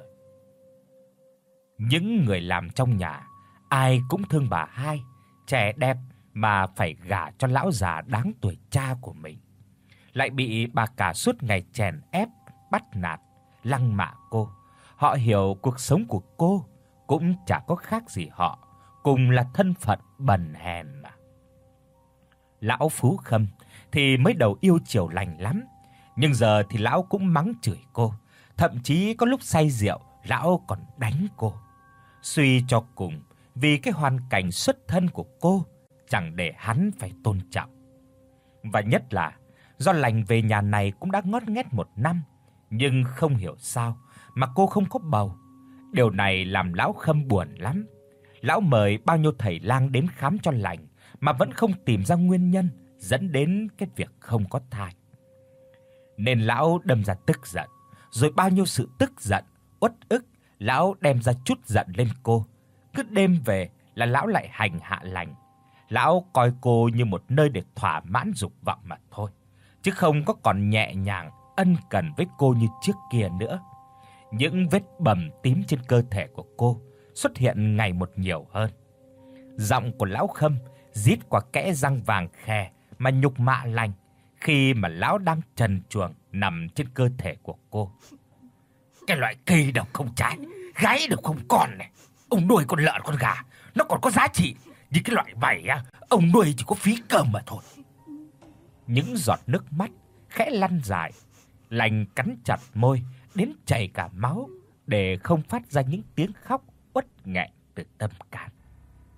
Những người làm trong nhà ai cũng thương bà hai, trẻ đẹp mà phải gả cho lão già đáng tuổi cha của mình, lại bị bà cả suốt ngày chèn ép, bắt nạt, lăng mạ cô. Họ hiểu cuộc sống của cô cũng chả có khác gì họ, cùng là thân phận bần hèn mà. Lão Phú Khâm thì mới đầu yêu chiều Lành lắm, nhưng giờ thì lão cũng mắng chửi cô, thậm chí có lúc say rượu lão còn đánh cô. Suy cho cùng, vì cái hoàn cảnh xuất thân của cô chẳng để hắn phải tôn trọng. Và nhất là do Lành về nhà này cũng đã ngót nghét một năm, nhưng không hiểu sao mà cô không có bầu. Điều này làm lão Khâm buồn lắm. Lão mời bao nhiêu thầy lang đến khám cho Lành mà vẫn không tìm ra nguyên nhân dẫn đến cái việc không có thai. Nên lão đâm ra tức giận, rồi bao nhiêu sự tức giận, uất ức, lão đem ra chút giận lên cô. Cứ đêm về là lão lại hành hạ Lành. Lão coi cô như một nơi để thỏa mãn dục vọng mà thôi, chứ không có còn nhẹ nhàng ân cần với cô như trước kia nữa. Những vết bầm tím trên cơ thể của cô xuất hiện ngày một nhiều hơn. Giọng của lão Khâm rít qua kẽ răng vàng khè mà nhục mạ Lành khi mà lão đang trần truồng nằm trên cơ thể của cô. Cái loại cây độc không trái, gái độc không con này. Ông nuôi con lợn con gà nó còn có giá trị, nhưng cái loại vảy á, ông nuôi chỉ có phí cơm mà thôi. Những giọt nước mắt khẽ lăn dài. Lành cắn chặt môi đến chảy cả máu để không phát ra những tiếng khóc uất nghẹn từ tâm can.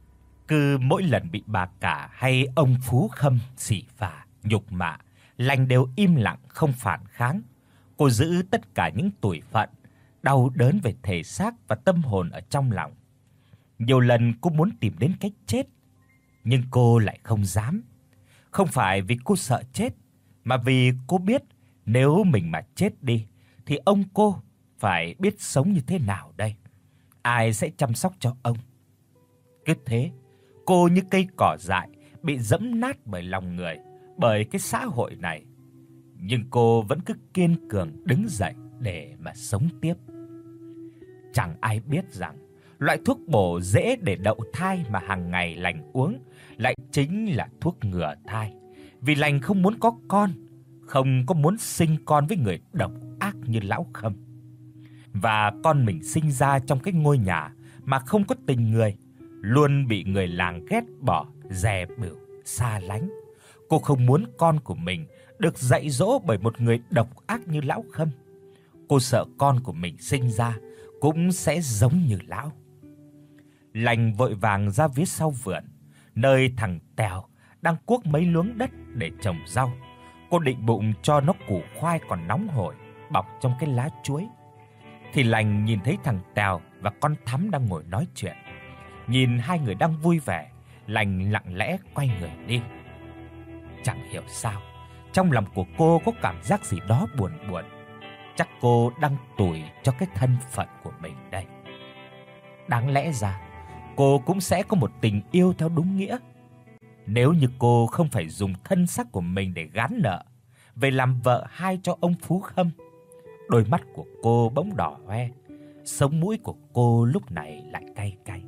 Cứ mỗi lần bị bà cả hay ông Phú Khâm xỉ vả, nhục mạ, Lành đều im lặng không phản kháng. Cô giữ tất cả những tủi phận, đau đớn về thể xác và tâm hồn ở trong lòng. Nhiều lần cô muốn tìm đến cách chết, nhưng cô lại không dám. Không phải vì cô sợ chết, mà vì cô biết nếu mình mà chết đi thì ông cô phải biết sống như thế nào đây? Ai sẽ chăm sóc cho ông? Cứ thế, cô như cây cỏ dại bị giẫm nát bởi lòng người, bởi cái xã hội này. Nhưng cô vẫn cứ kiên cường đứng dậy để mà sống tiếp. Chẳng ai biết rằng loại thuốc bổ dễ để đậu thai mà hàng ngày Lành uống lại chính là thuốc ngừa thai. Vì Lành không muốn có con, không có muốn sinh con với người độc ác như lão Khâm. Và con mình sinh ra trong cái ngôi nhà mà không có tình người, luôn bị người làng ghét bỏ, dè bỉu, xa lánh. Cô không muốn con của mình được dạy dỗ bởi một người độc ác như lão Khâm. Cô sợ con của mình sinh ra cũng sẽ giống như lão. Lành vội vàng ra phía sau vườn, nơi thằng Tèo đang cuốc mấy luống đất để trồng rau. Cô định bụng cho nó củ khoai còn nóng hổi bọc trong cái lá chuối. Thì Lành nhìn thấy thằng Tèo và con Thắm đang ngồi nói chuyện. Nhìn hai người đang vui vẻ, Lành lặng lẽ quay người đi. Chẳng hiểu sao, trong lòng của cô có cảm giác gì đó buồn buồn. Chắc cô đang tủi cho cái thân phận của mình đây. Đáng lẽ ra, cô cũng sẽ có một tình yêu theo đúng nghĩa. Nếu như cô không phải dùng thân xác của mình để gán nợ về làm vợ hai cho ông Phú Khâm. Đôi mắt của cô bỗng đỏ hoe, sống mũi của cô lúc này lại cay cay.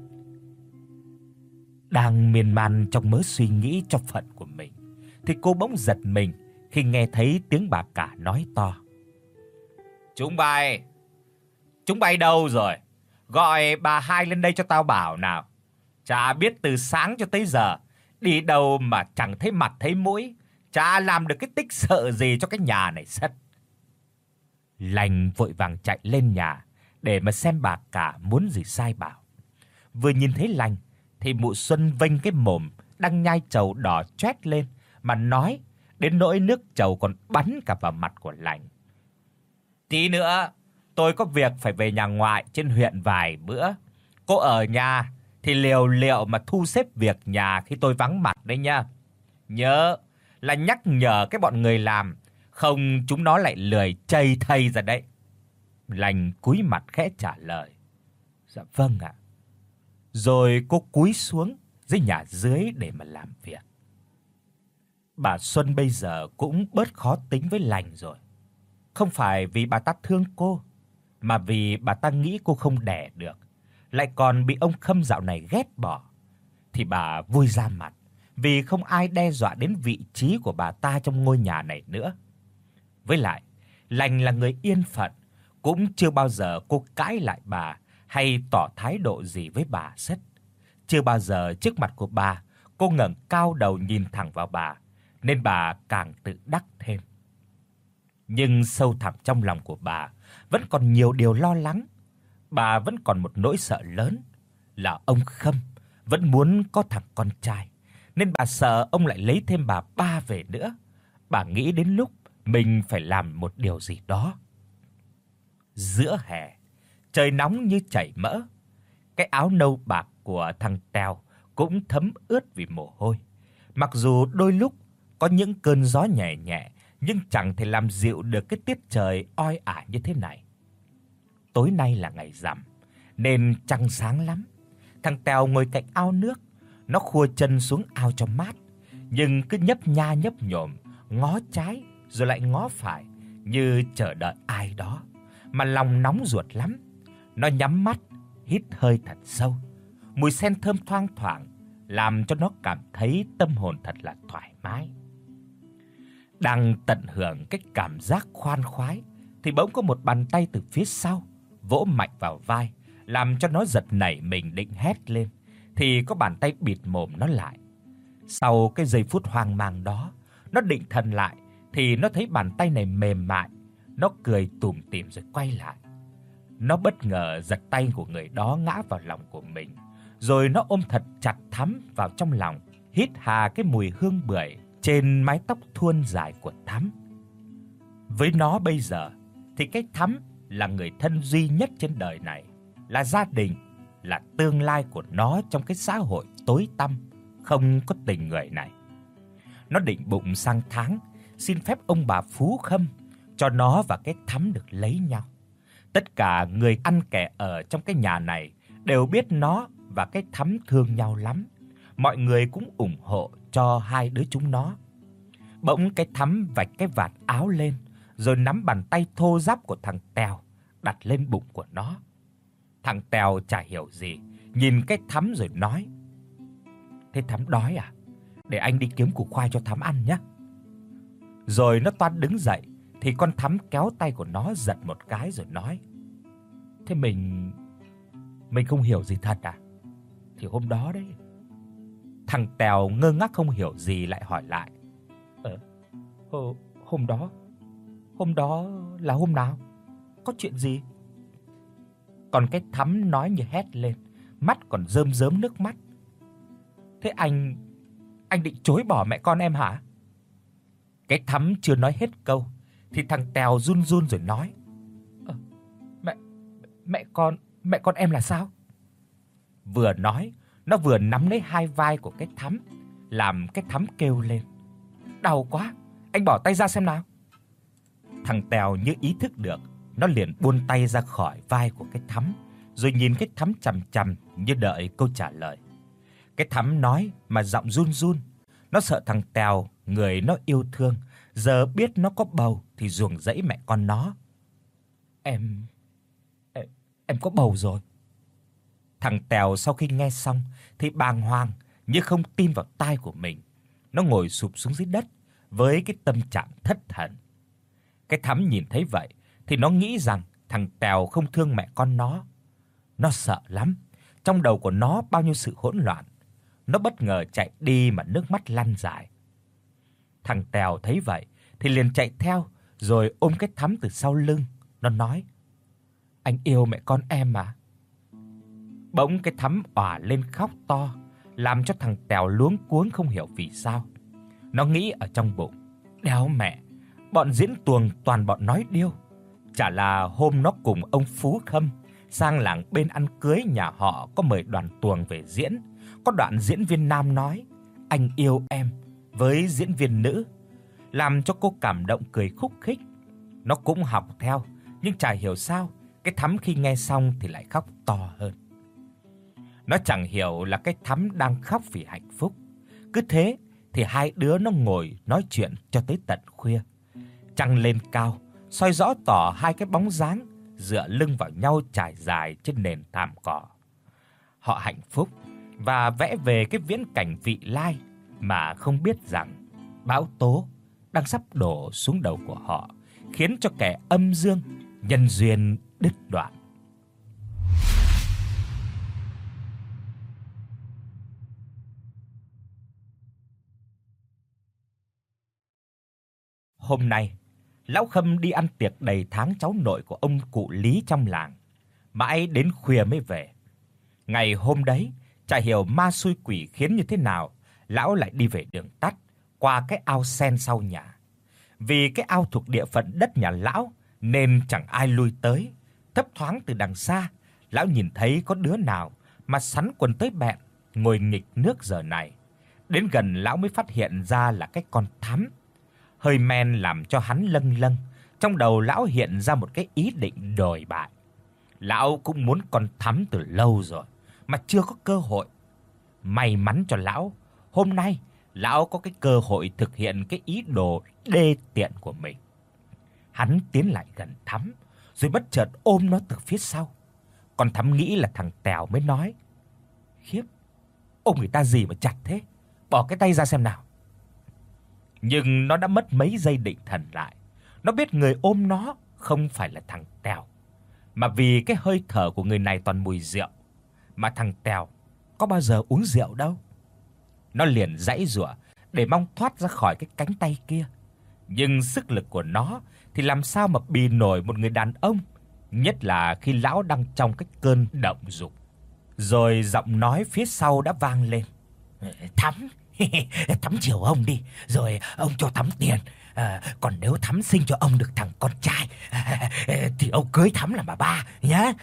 Đang miên man trong mớ suy nghĩ cho phận của mình, thì cô bỗng giật mình khi nghe thấy tiếng bà cả nói to. Chúng bay, chúng bay đâu rồi? Gọi bà hai lên đây cho tao bảo nào. Chả biết từ sáng cho tới giờ, đi đâu mà chẳng thấy mặt thấy mũi, chả làm được cái tích sợ gì cho cái nhà này sất. Lành vội vàng chạy lên nhà để mà xem bà cả muốn gì sai bảo. Vừa nhìn thấy Lành thì mụ Xuân vênh cái mồm đang nhai trầu đỏ choét lên mà nói, đến nỗi nước trầu còn bắn cả vào mặt của Lành. Tí nữa tôi có việc phải về nhà ngoại trên huyện vài bữa. Cô ở nhà thì liều liệu mà thu xếp việc nhà khi tôi vắng mặt đấy nha. Nhớ là nhắc nhở cái bọn người làm, không chúng nó lại lười chây thây ra đấy. Lành cúi mặt khẽ trả lời. Dạ vâng ạ. Rồi cô cúi xuống dưới nhà dưới để mà làm việc. Bà Xuân bây giờ cũng bớt khó tính với Lành rồi. Không phải vì bà ta thương cô, mà vì bà ta nghĩ cô không đẻ được, lại còn bị ông Khâm dạo này ghét bỏ. Thì bà vui ra mặt, vì không ai đe dọa đến vị trí của bà ta trong ngôi nhà này nữa. Với lại, Lành là người yên phận, cũng chưa bao giờ cô cãi lại bà hay tỏ thái độ gì với bà sất. Chưa bao giờ trước mặt của bà, cô ngẩng cao đầu nhìn thẳng vào bà, nên bà càng tự đắc thêm. Nhưng sâu thẳm trong lòng của bà vẫn còn nhiều điều lo lắng. Bà vẫn còn một nỗi sợ lớn là ông Khâm vẫn muốn có thằng con trai, nên bà sợ ông lại lấy thêm bà ba về nữa. Bà nghĩ đến lúc mình phải làm một điều gì đó. Giữa hè, trời nóng như chảy mỡ. Cái áo nâu bạc của thằng Tèo cũng thấm ướt vì mồ hôi. Mặc dù đôi lúc có những cơn gió nhẹ nhẹ, nhưng chẳng thể làm dịu được cái tiết trời oi ả như thế này. Tối nay là ngày rằm nên trăng sáng lắm. Thằng Tèo ngồi cạnh ao nước, nó khua chân xuống ao cho mát, nhưng cứ nhấp nha nhấp nhổm, ngó trái rồi lại ngó phải như chờ đợi ai đó, mà lòng nóng ruột lắm. Nó nhắm mắt, hít hơi thật sâu. Mùi sen thơm thoang thoảng làm cho nó cảm thấy tâm hồn thật là thoải mái. Đang tận hưởng cái cảm giác khoan khoái thì bỗng có một bàn tay từ phía sau vỗ mạnh vào vai, làm cho nó giật nảy mình định hét lên, thì có bàn tay bịt mồm nó lại. Sau cái giây phút hoang mang đó, nó định thần lại thì nó thấy bàn tay này mềm mại. Nó cười tủm tỉm rồi quay lại. Nó bất ngờ giật tay của người đó ngã vào lòng của mình, rồi nó ôm thật chặt Thắm vào trong lòng, hít hà cái mùi hương bưởi trên mái tóc thuôn dài của Thắm. Với nó bây giờ thì cái Thắm là người thân duy nhất trên đời này, là gia đình, là tương lai của nó trong cái xã hội tối tăm không có tình người này. Nó định bụng sang tháng xin phép ông bà Phú Khâm cho nó và cái Thắm được lấy nhau. Tất cả người ăn kẻ ở trong cái nhà này đều biết nó và cái Thắm thương nhau lắm. Mọi người cũng ủng hộ cho hai đứa chúng nó. Bỗng cái Thắm vạch cái vạt áo lên, rồi nắm bàn tay thô ráp của thằng Tèo đặt lên bụng của nó. Thằng Tèo chả hiểu gì, nhìn cái Thắm rồi nói: "Thế Thắm đói à? Để anh đi kiếm củ khoai cho Thắm ăn nhé." Rồi nó toan đứng dậy thì con Thắm kéo tay của nó giật một cái rồi nói: "Thế mình mình không hiểu gì thật à? Thì hôm đó đấy." Thằng Tèo ngơ ngác không hiểu gì lại hỏi lại: "Ờ, hôm, hôm đó, hôm đó là hôm nào? Có chuyện gì?" Còn cái Thắm nói như hét lên, mắt còn rơm rớm nước mắt: "Thế anh anh định chối bỏ mẹ con em hả?" Cái Thắm chưa nói hết câu thì thằng Tèo run run rồi nói: "Ờ, mẹ mẹ con mẹ con em là sao?" Vừa nói, nó vừa nắm lấy hai vai của cái Thắm, làm cái Thắm kêu lên: "Đau quá, anh bỏ tay ra xem nào." Thằng Tèo như ý thức được, nó liền buông tay ra khỏi vai của cái Thắm, rồi nhìn cái Thắm chằm chằm như đợi câu trả lời. Cái Thắm nói mà giọng run run, nó sợ thằng Tèo, người nó yêu thương, giờ biết nó có bầu thì ruồng rẫy mẹ con nó. Em em, em có bầu rồi." Thằng Tèo sau khi nghe xong thì bàng hoàng như không tin vào tai của mình. Nó ngồi sụp xuống dưới đất với cái tâm trạng thất thần. Cái Thắm nhìn thấy vậy thì nó nghĩ rằng thằng Tèo không thương mẹ con nó. Nó sợ lắm, trong đầu của nó bao nhiêu sự hỗn loạn. Nó bất ngờ chạy đi mà nước mắt lăn dài. Thằng Tèo thấy vậy thì liền chạy theo rồi ôm cái Thắm từ sau lưng. Nó nói: "Anh yêu mẹ con em mà." Bỗng cái Thắm òa lên khóc to, làm cho thằng Tèo luống cuống không hiểu vì sao. Nó nghĩ ở trong bụng: đéo mẹ, bọn diễn tuồng toàn bọn nói điêu. Chả là hôm nó cùng ông Phú Khâm sang làng bên ăn cưới nhà họ có mời đoàn tuồng về diễn. Có đoạn diễn viên nam nói: "Anh yêu em" với diễn viên nữ, làm cho cô cảm động cười khúc khích. Nó cũng học theo, nhưng chả hiểu sao cái Thắm khi nghe xong thì lại khóc to hơn. Nó chẳng hiểu là cái Thắm đang khóc vì hạnh phúc. Cứ thế thì hai đứa nó ngồi nói chuyện cho tới tận khuya. Trăng lên cao, soi rõ tỏ hai cái bóng dáng dựa lưng vào nhau trải dài trên nền thảm cỏ. Họ hạnh phúc và vẽ về cái viễn cảnh vị lai mà không biết rằng bão tố đang sắp đổ xuống đầu của họ, khiến cho kẻ âm dương nhân duyên đứt đoạn. Hôm nay, lão Khâm đi ăn tiệc đầy tháng cháu nội của ông cụ Lý trong làng, mãi đến khuya mới về. Ngày hôm đấy, chả hiểu ma xui quỷ khiến như thế nào, lão lại đi về đường tắt qua cái ao sen sau nhà. Vì cái ao thuộc địa phận đất nhà lão nên chẳng ai lui tới. Thấp thoáng từ đằng xa, lão nhìn thấy có đứa nào mà sắn quần tới bẹn ngồi nghịch nước giờ này. Đến gần lão mới phát hiện ra là cái con Thắm. Hơi men làm cho hắn lâng lâng, trong đầu lão hiện ra một cái ý định đồi bại. Lão cũng muốn con Thắm từ lâu rồi mà chưa có cơ hội. May mắn cho lão, hôm nay lão có cái cơ hội thực hiện cái ý đồ đê tiện của mình. Hắn tiến lại gần Thắm, rồi bất chợt ôm nó từ phía sau. Con Thắm nghĩ là thằng Tèo mới nói: "Khiếp, ôm người ta gì mà chặt thế, bỏ cái tay ra xem nào." Nhưng nó đã mất mấy giây định thần lại. Nó biết người ôm nó không phải là thằng Tèo, mà vì cái hơi thở của người này toàn mùi rượu, mà thằng Tèo có bao giờ uống rượu đâu. Nó liền giãy giụa để mong thoát ra khỏi cái cánh tay kia, nhưng sức lực của nó thì làm sao mà bì nổi một người đàn ông, nhất là khi lão đang trong cái cơn động dục. Rồi giọng nói phía sau đã vang lên. Thắm, Thắm chiều ông đi, rồi ông cho Thắm tiền. À, còn nếu Thắm sinh cho ông được thằng con trai thì ông cưới Thắm làm bà ba nhá.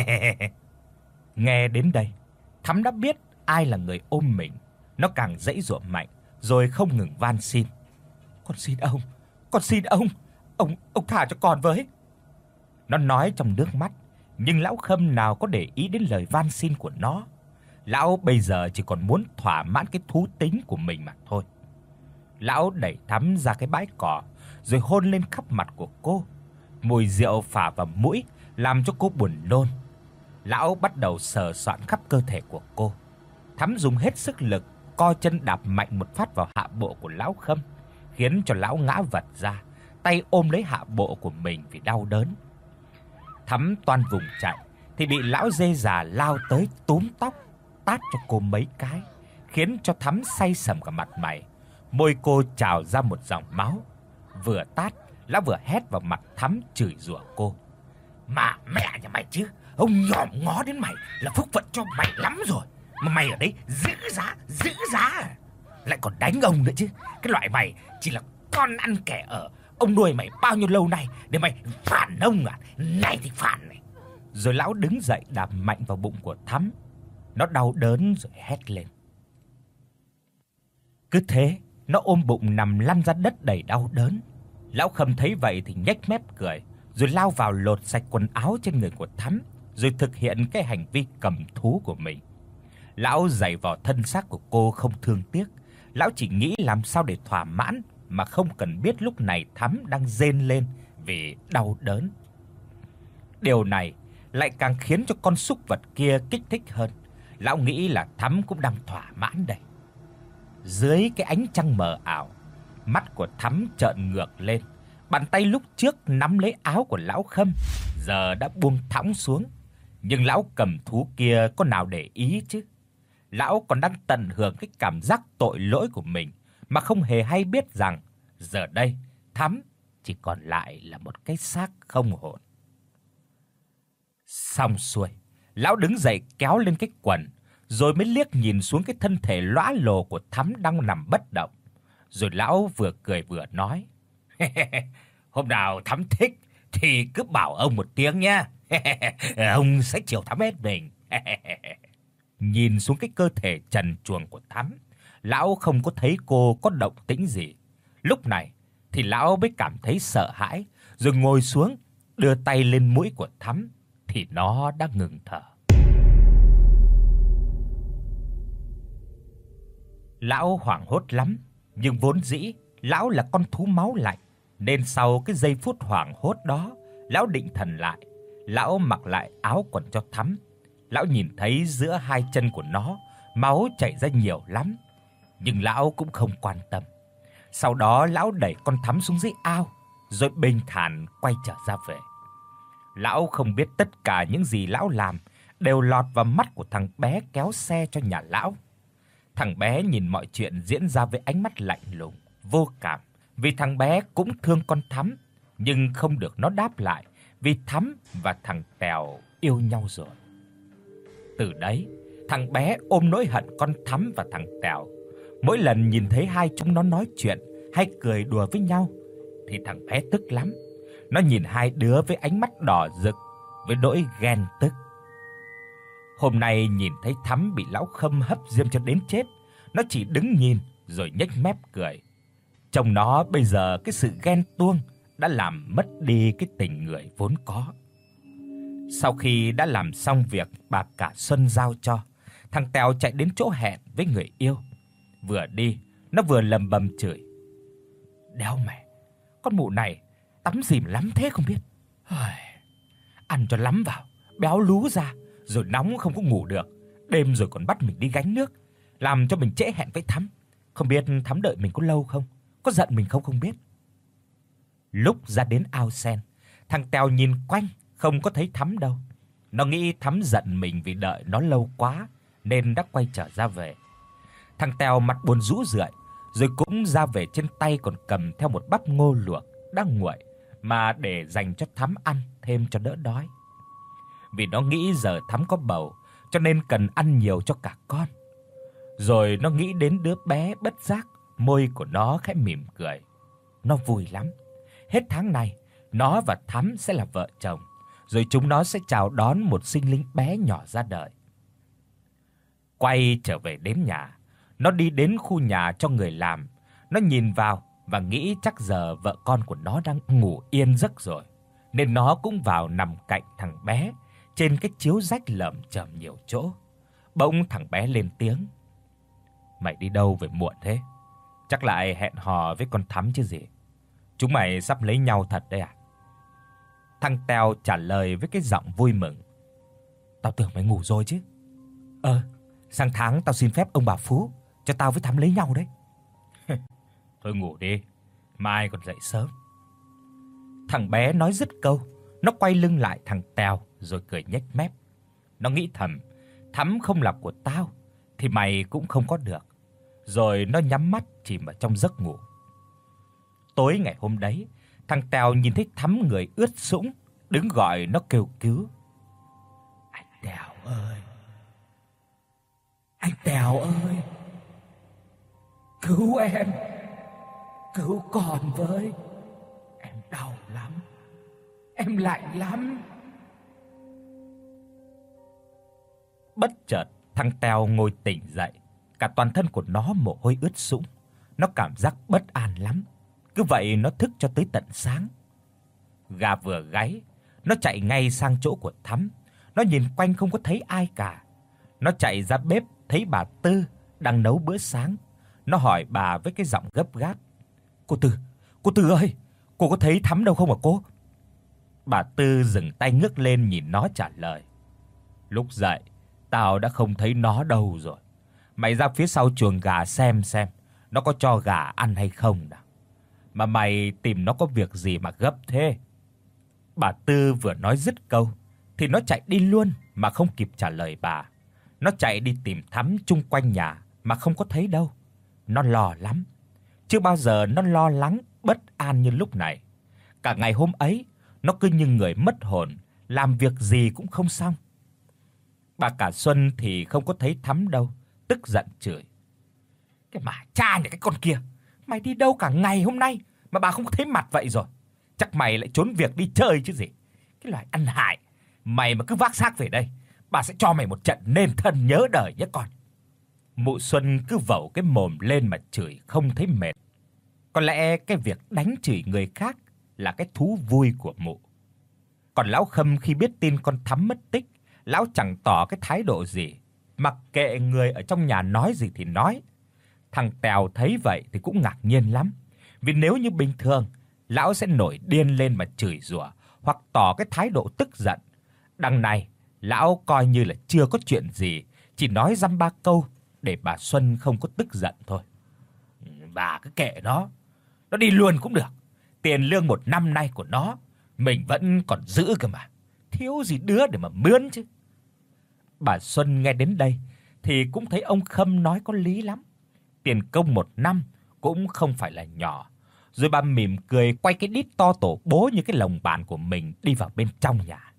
Nghe đến đây, Thắm đã biết ai là người ôm mình, nó càng giãy giụa mạnh rồi không ngừng van xin. "Con xin ông, con xin ông, ông ông tha cho con với." Nó nói trong nước mắt, nhưng lão Khâm nào có để ý đến lời van xin của nó. Lão bây giờ chỉ còn muốn thỏa mãn cái thú tính của mình mà thôi. Lão đẩy Thắm ra cái bãi cỏ, rồi hôn lên khắp mặt của cô. Mùi rượu phả vào mũi làm cho cô buồn nôn. Lão bắt đầu sờ soạn khắp cơ thể của cô. Thắm dùng hết sức lực, co chân đạp mạnh một phát vào hạ bộ của lão Khâm, khiến cho lão ngã vật ra, tay ôm lấy hạ bộ của mình vì đau đớn. Thắm toan vùng chạy thì bị lão dê già lao tới túm tóc, tát cho cô mấy cái, khiến cho Thắm say sẩm cả mặt mày. Môi cô trào ra một dòng máu. Vừa tát, lão vừa hét vào mặt Thắm chửi rủa cô. "Mà mẹ nhà mày chứ, ông nhòm ngó đến mày là phúc phận cho mày lắm rồi. Mà mày ở đây giữ giá, giữ giá lại còn đánh ông nữa chứ. Cái loại mày chỉ là con ăn kẻ ở. Ông nuôi mày bao nhiêu lâu nay để mày phản ông à? Này thì phản này." Rồi lão đứng dậy đạp mạnh vào bụng của Thắm. Nó đau đớn rồi hét lên. Cứ thế, nó ôm bụng nằm lăn ra đất đầy đau đớn. Lão Khâm thấy vậy thì nhếch mép cười, rồi lao vào lột sạch quần áo trên người của Thắm, rồi thực hiện cái hành vi cầm thú của mình. Lão giày vò thân xác của cô không thương tiếc, lão chỉ nghĩ làm sao để thỏa mãn mà không cần biết lúc này Thắm đang rên lên vì đau đớn. Điều này lại càng khiến cho con súc vật kia kích thích hơn. Lão nghĩ là Thắm cũng đang thỏa mãn đây. Dưới cái ánh trăng mờ ảo, mắt của Thắm trợn ngược lên, bàn tay lúc trước nắm lấy áo của lão Khâm giờ đã buông thõng xuống, nhưng lão cầm thú kia có nào để ý chứ. Lão còn đang tận hưởng cái cảm giác tội lỗi của mình mà không hề hay biết rằng giờ đây Thắm chỉ còn lại là một cái xác không hồn. Xong xuôi, lão đứng dậy kéo lên cái quần, rồi mới liếc nhìn xuống cái thân thể lõa lồ của Thắm đang nằm bất động. Rồi lão vừa cười vừa nói: "Hôm nào Thắm thích thì cứ bảo ông một tiếng nhá. Ông sẽ chiều Thắm hết mình." Nhìn xuống cái cơ thể trần truồng của Thắm, lão không có thấy cô có động tĩnh gì. Lúc này thì lão mới cảm thấy sợ hãi, rồi ngồi xuống, đưa tay lên mũi của Thắm thì nó đã ngừng thở. Lão hoảng hốt lắm, nhưng vốn dĩ lão là con thú máu lạnh, nên sau cái giây phút hoảng hốt đó, lão định thần lại. Lão mặc lại áo quần cho Thắm. Lão nhìn thấy giữa hai chân của nó máu chảy ra nhiều lắm, nhưng lão cũng không quan tâm. Sau đó lão đẩy con Thắm xuống dưới ao, rồi bình thản quay trở ra về. Lão không biết tất cả những gì lão làm đều lọt vào mắt của thằng bé kéo xe cho nhà lão. Thằng bé nhìn mọi chuyện diễn ra với ánh mắt lạnh lùng, vô cảm, vì thằng bé cũng thương con Thắm, nhưng không được nó đáp lại, vì Thắm và thằng Tèo yêu nhau rồi. Từ đấy, thằng bé ôm nỗi hận con Thắm và thằng Tèo. Mỗi lần nhìn thấy hai chúng nó nói chuyện hay cười đùa với nhau thì thằng bé tức lắm. Nó nhìn hai đứa với ánh mắt đỏ rực, với nỗi ghen tức. Hôm nay nhìn thấy Thắm bị lão Khâm hấp diêm cho đến chết, nó chỉ đứng nhìn rồi nhếch mép cười. Trông nó bây giờ cái sự ghen tuông đã làm mất đi cái tình người vốn có. Sau khi đã làm xong việc bà cả Xuân giao cho, thằng Tèo chạy đến chỗ hẹn với người yêu. Vừa đi, nó vừa lầm bầm chửi: "Đéo mẹ, con mụ này tắm dìm lắm thế không biết. Ăn cho lắm vào, béo lú ra, rồi nóng không có ngủ được, đêm rồi còn bắt mình đi gánh nước, làm cho mình trễ hẹn với Thắm. Không biết Thắm đợi mình có lâu không, có giận mình không không biết." Lúc ra đến ao sen, thằng Tèo nhìn quanh không có thấy Thắm đâu. Nó nghĩ Thắm giận mình vì đợi nó lâu quá nên đã quay trở ra về. Thằng Tèo mặt buồn rũ rượi, rồi cũng ra về, trên tay còn cầm theo một bắp ngô luộc đang nguội mà để dành cho Thắm ăn thêm cho đỡ đói. Vì nó nghĩ giờ Thắm có bầu, cho nên cần ăn nhiều cho cả con. Rồi nó nghĩ đến đứa bé, bất giác môi của nó khẽ mỉm cười. Nó vui lắm. Hết tháng này, nó và Thắm sẽ là vợ chồng, rồi chúng nó sẽ chào đón một sinh linh bé nhỏ ra đời. Quay trở về đến nhà, nó đi đến khu nhà cho người làm. Nó nhìn vào và nghĩ chắc giờ vợ con của nó đang ngủ yên giấc rồi, nên nó cũng vào nằm cạnh thằng bé trên cái chiếu rách lởm chởm nhiều chỗ. Bỗng thằng bé lên tiếng: "Mày đi đâu về muộn thế? Chắc lại hẹn hò với con Thắm chứ gì. Chúng mày sắp lấy nhau thật đấy à?" Thằng Tèo trả lời với cái giọng vui mừng: "Tao tưởng mày ngủ rồi chứ. Ờ, sang tháng tao xin phép ông bà Phú cho tao với Thắm lấy nhau đấy." "Thôi ngủ đi, mai còn dậy sớm." Thằng bé nói dứt câu, nó quay lưng lại thằng Tèo rồi cười nhếch mép. Nó nghĩ thầm: Thắm không là của tao thì mày cũng không có được. Rồi nó nhắm mắt chìm vào trong giấc ngủ. Tối ngày hôm đấy, thằng Tèo nhìn thấy Thắm người ướt sũng, đứng gọi nó kêu cứu. "Anh Tèo ơi! Anh Tèo ơi! Cứu em! Cứu con với! Em đau lắm! Em lạnh lắm!" Bất chợt, thằng Tèo ngồi tỉnh dậy, cả toàn thân của nó mồ hôi ướt sũng. Nó cảm giác bất an lắm. Cứ vậy nó thức cho tới tận sáng. Gà vừa gáy, nó chạy ngay sang chỗ của Thắm. Nó nhìn quanh không có thấy ai cả. Nó chạy ra bếp thấy bà Tư đang nấu bữa sáng. Nó hỏi bà với cái giọng gấp gáp: "Cô Tư, cô Tư ơi, cô có thấy Thắm đâu không hả cô?" Bà Tư dừng tay ngước lên nhìn nó trả lời: "Lúc dậy, tao đã không thấy nó đâu rồi. Mày ra phía sau chuồng gà xem xem nó có cho gà ăn hay không nào. Mà mày tìm nó có việc gì mà gấp thế?" Bà Tư vừa nói dứt câu thì nó chạy đi luôn mà không kịp trả lời bà. Nó chạy đi tìm Thắm chung quanh nhà mà không có thấy đâu. Nó lo lắm. Chưa bao giờ nó lo lắng, bất an như lúc này. Cả ngày hôm ấy, nó cứ như người mất hồn, làm việc gì cũng không xong. Bà cả Xuân thì không có thấy Thắm đâu, tức giận chửi: "Cái mà cha nhà cái con kia, mày đi đâu cả ngày hôm nay mà bà không có thấy mặt vậy rồi? Chắc mày lại trốn việc đi chơi chứ gì. Cái loài ăn hại, mày mà cứ vác xác về đây, bà sẽ cho mày một trận nên thân nhớ đời nhé con." Mụ Xuân cứ vẩu cái mồm lên mà chửi không thấy mệt. Có lẽ cái việc đánh chửi người khác là cái thú vui của mụ. Còn lão Khâm khi biết tin con Thắm mất tích, lão chẳng tỏ cái thái độ gì, mặc kệ người ở trong nhà nói gì thì nói. Thằng Tèo thấy vậy thì cũng ngạc nhiên lắm, vì nếu như bình thường, lão sẽ nổi điên lên mà chửi rủa hoặc tỏ cái thái độ tức giận. Đằng này, lão coi như là chưa có chuyện gì, chỉ nói dăm ba câu để bà Xuân không có tức giận thôi. "Bà cứ kệ nó, nó đi luôn cũng được. Tiền lương một năm nay của nó mình vẫn còn giữ cơ mà, thiếu gì đứa để mà mướn chứ." Bà Xuân nghe đến đây thì cũng thấy ông Khâm nói có lý lắm. Tiền công một năm cũng không phải là nhỏ. Rồi bà mỉm cười quay cái đít to tổ bố như cái lồng bàn của mình đi vào bên trong nhà.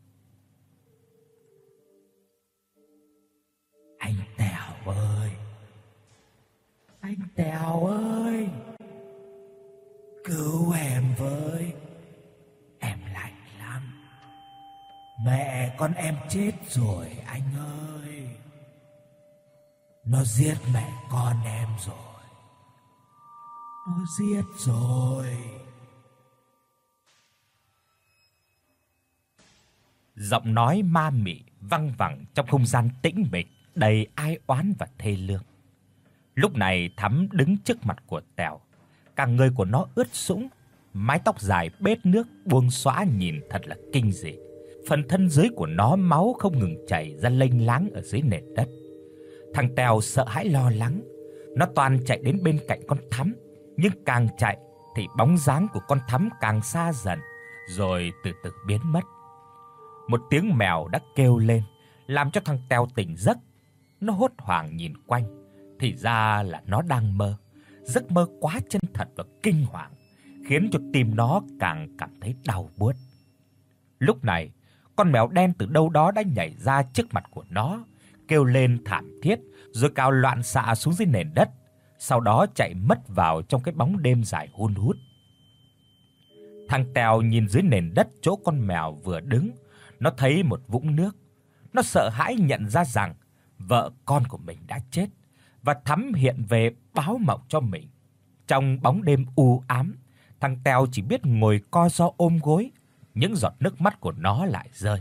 "Anh Tèo ơi! Anh Tèo ơi! Cứu em với! Em lạnh lắm! Mẹ con em chết rồi anh ơi! Nó giết mẹ con em rồi! Nó giết rồi!" Giọng nói ma mị văng vẳng trong không gian tĩnh mịch, đầy ai oán và thê lương. Lúc này Thắm đứng trước mặt của Tèo, cả người của nó ướt sũng, mái tóc dài bết nước buông xõa nhìn thật là kinh dị. Phần thân dưới của nó máu không ngừng chảy ra lênh láng ở dưới nền đất. Thằng Tèo sợ hãi lo lắng, nó toan chạy đến bên cạnh con Thắm, nhưng càng chạy thì bóng dáng của con Thắm càng xa dần, rồi từ từ biến mất. Một tiếng mèo đã kêu lên, làm cho thằng Tèo tỉnh giấc. Nó hốt hoảng nhìn quanh, thì ra là nó đang mơ. Giấc mơ quá chân thật và kinh hoàng, khiến cho tim nó càng cảm thấy đau buốt. Lúc này, con mèo đen từ đâu đó đã nhảy ra trước mặt của nó, kêu lên thảm thiết rồi cào loạn xạ xuống dưới nền đất, sau đó chạy mất vào trong cái bóng đêm dài hun hút. Thằng Tèo nhìn dưới nền đất chỗ con mèo vừa đứng, nó thấy một vũng nước. Nó sợ hãi nhận ra rằng vợ con của mình đã chết và Thắm hiện về báo mộng cho mình. Trong bóng đêm u ám, thằng Tèo chỉ biết ngồi co ro ôm gối, những giọt nước mắt của nó lại rơi.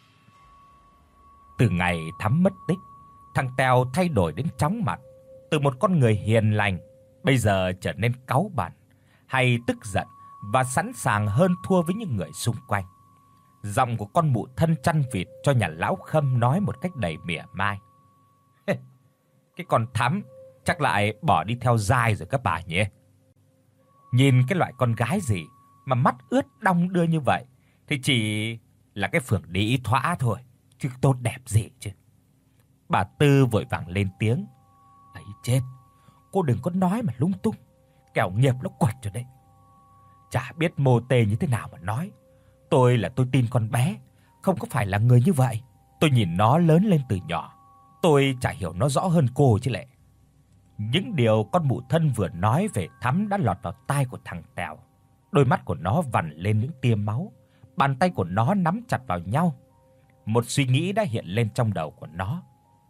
Từ ngày Thắm mất tích, thằng Tèo thay đổi đến chóng mặt, từ một con người hiền lành bây giờ trở nên cáu bẳn, hay tức giận và sẵn sàng hơn thua với những người xung quanh. Giọng của con mụ thân chăn vịt cho nhà lão Khâm nói một cách đầy mỉa mai: "Cái con Thắm chắc lại bỏ đi theo giai rồi các bà nhỉ? Nhìn cái loại con gái gì mà mắt ướt đong đưa như vậy thì chỉ là cái phường đĩ thõa thôi, chứ tốt đẹp gì chứ." Bà Tư vội vàng lên tiếng: "Ấy chết, cô đừng có nói mà lung tung, kẻo nghiệp nó quật rồi đấy. Chả biết mô tê như thế nào mà nói. Tôi là tôi tin con bé không có phải là người như vậy. Tôi nhìn nó lớn lên từ nhỏ, tôi chả hiểu nó rõ hơn cô chứ lệ." Những điều con mụ thân vừa nói về Thắm đã lọt vào tai của thằng Tèo. Đôi mắt của nó vằn lên những tia máu, bàn tay của nó nắm chặt vào nhau. Một suy nghĩ đã hiện lên trong đầu của nó.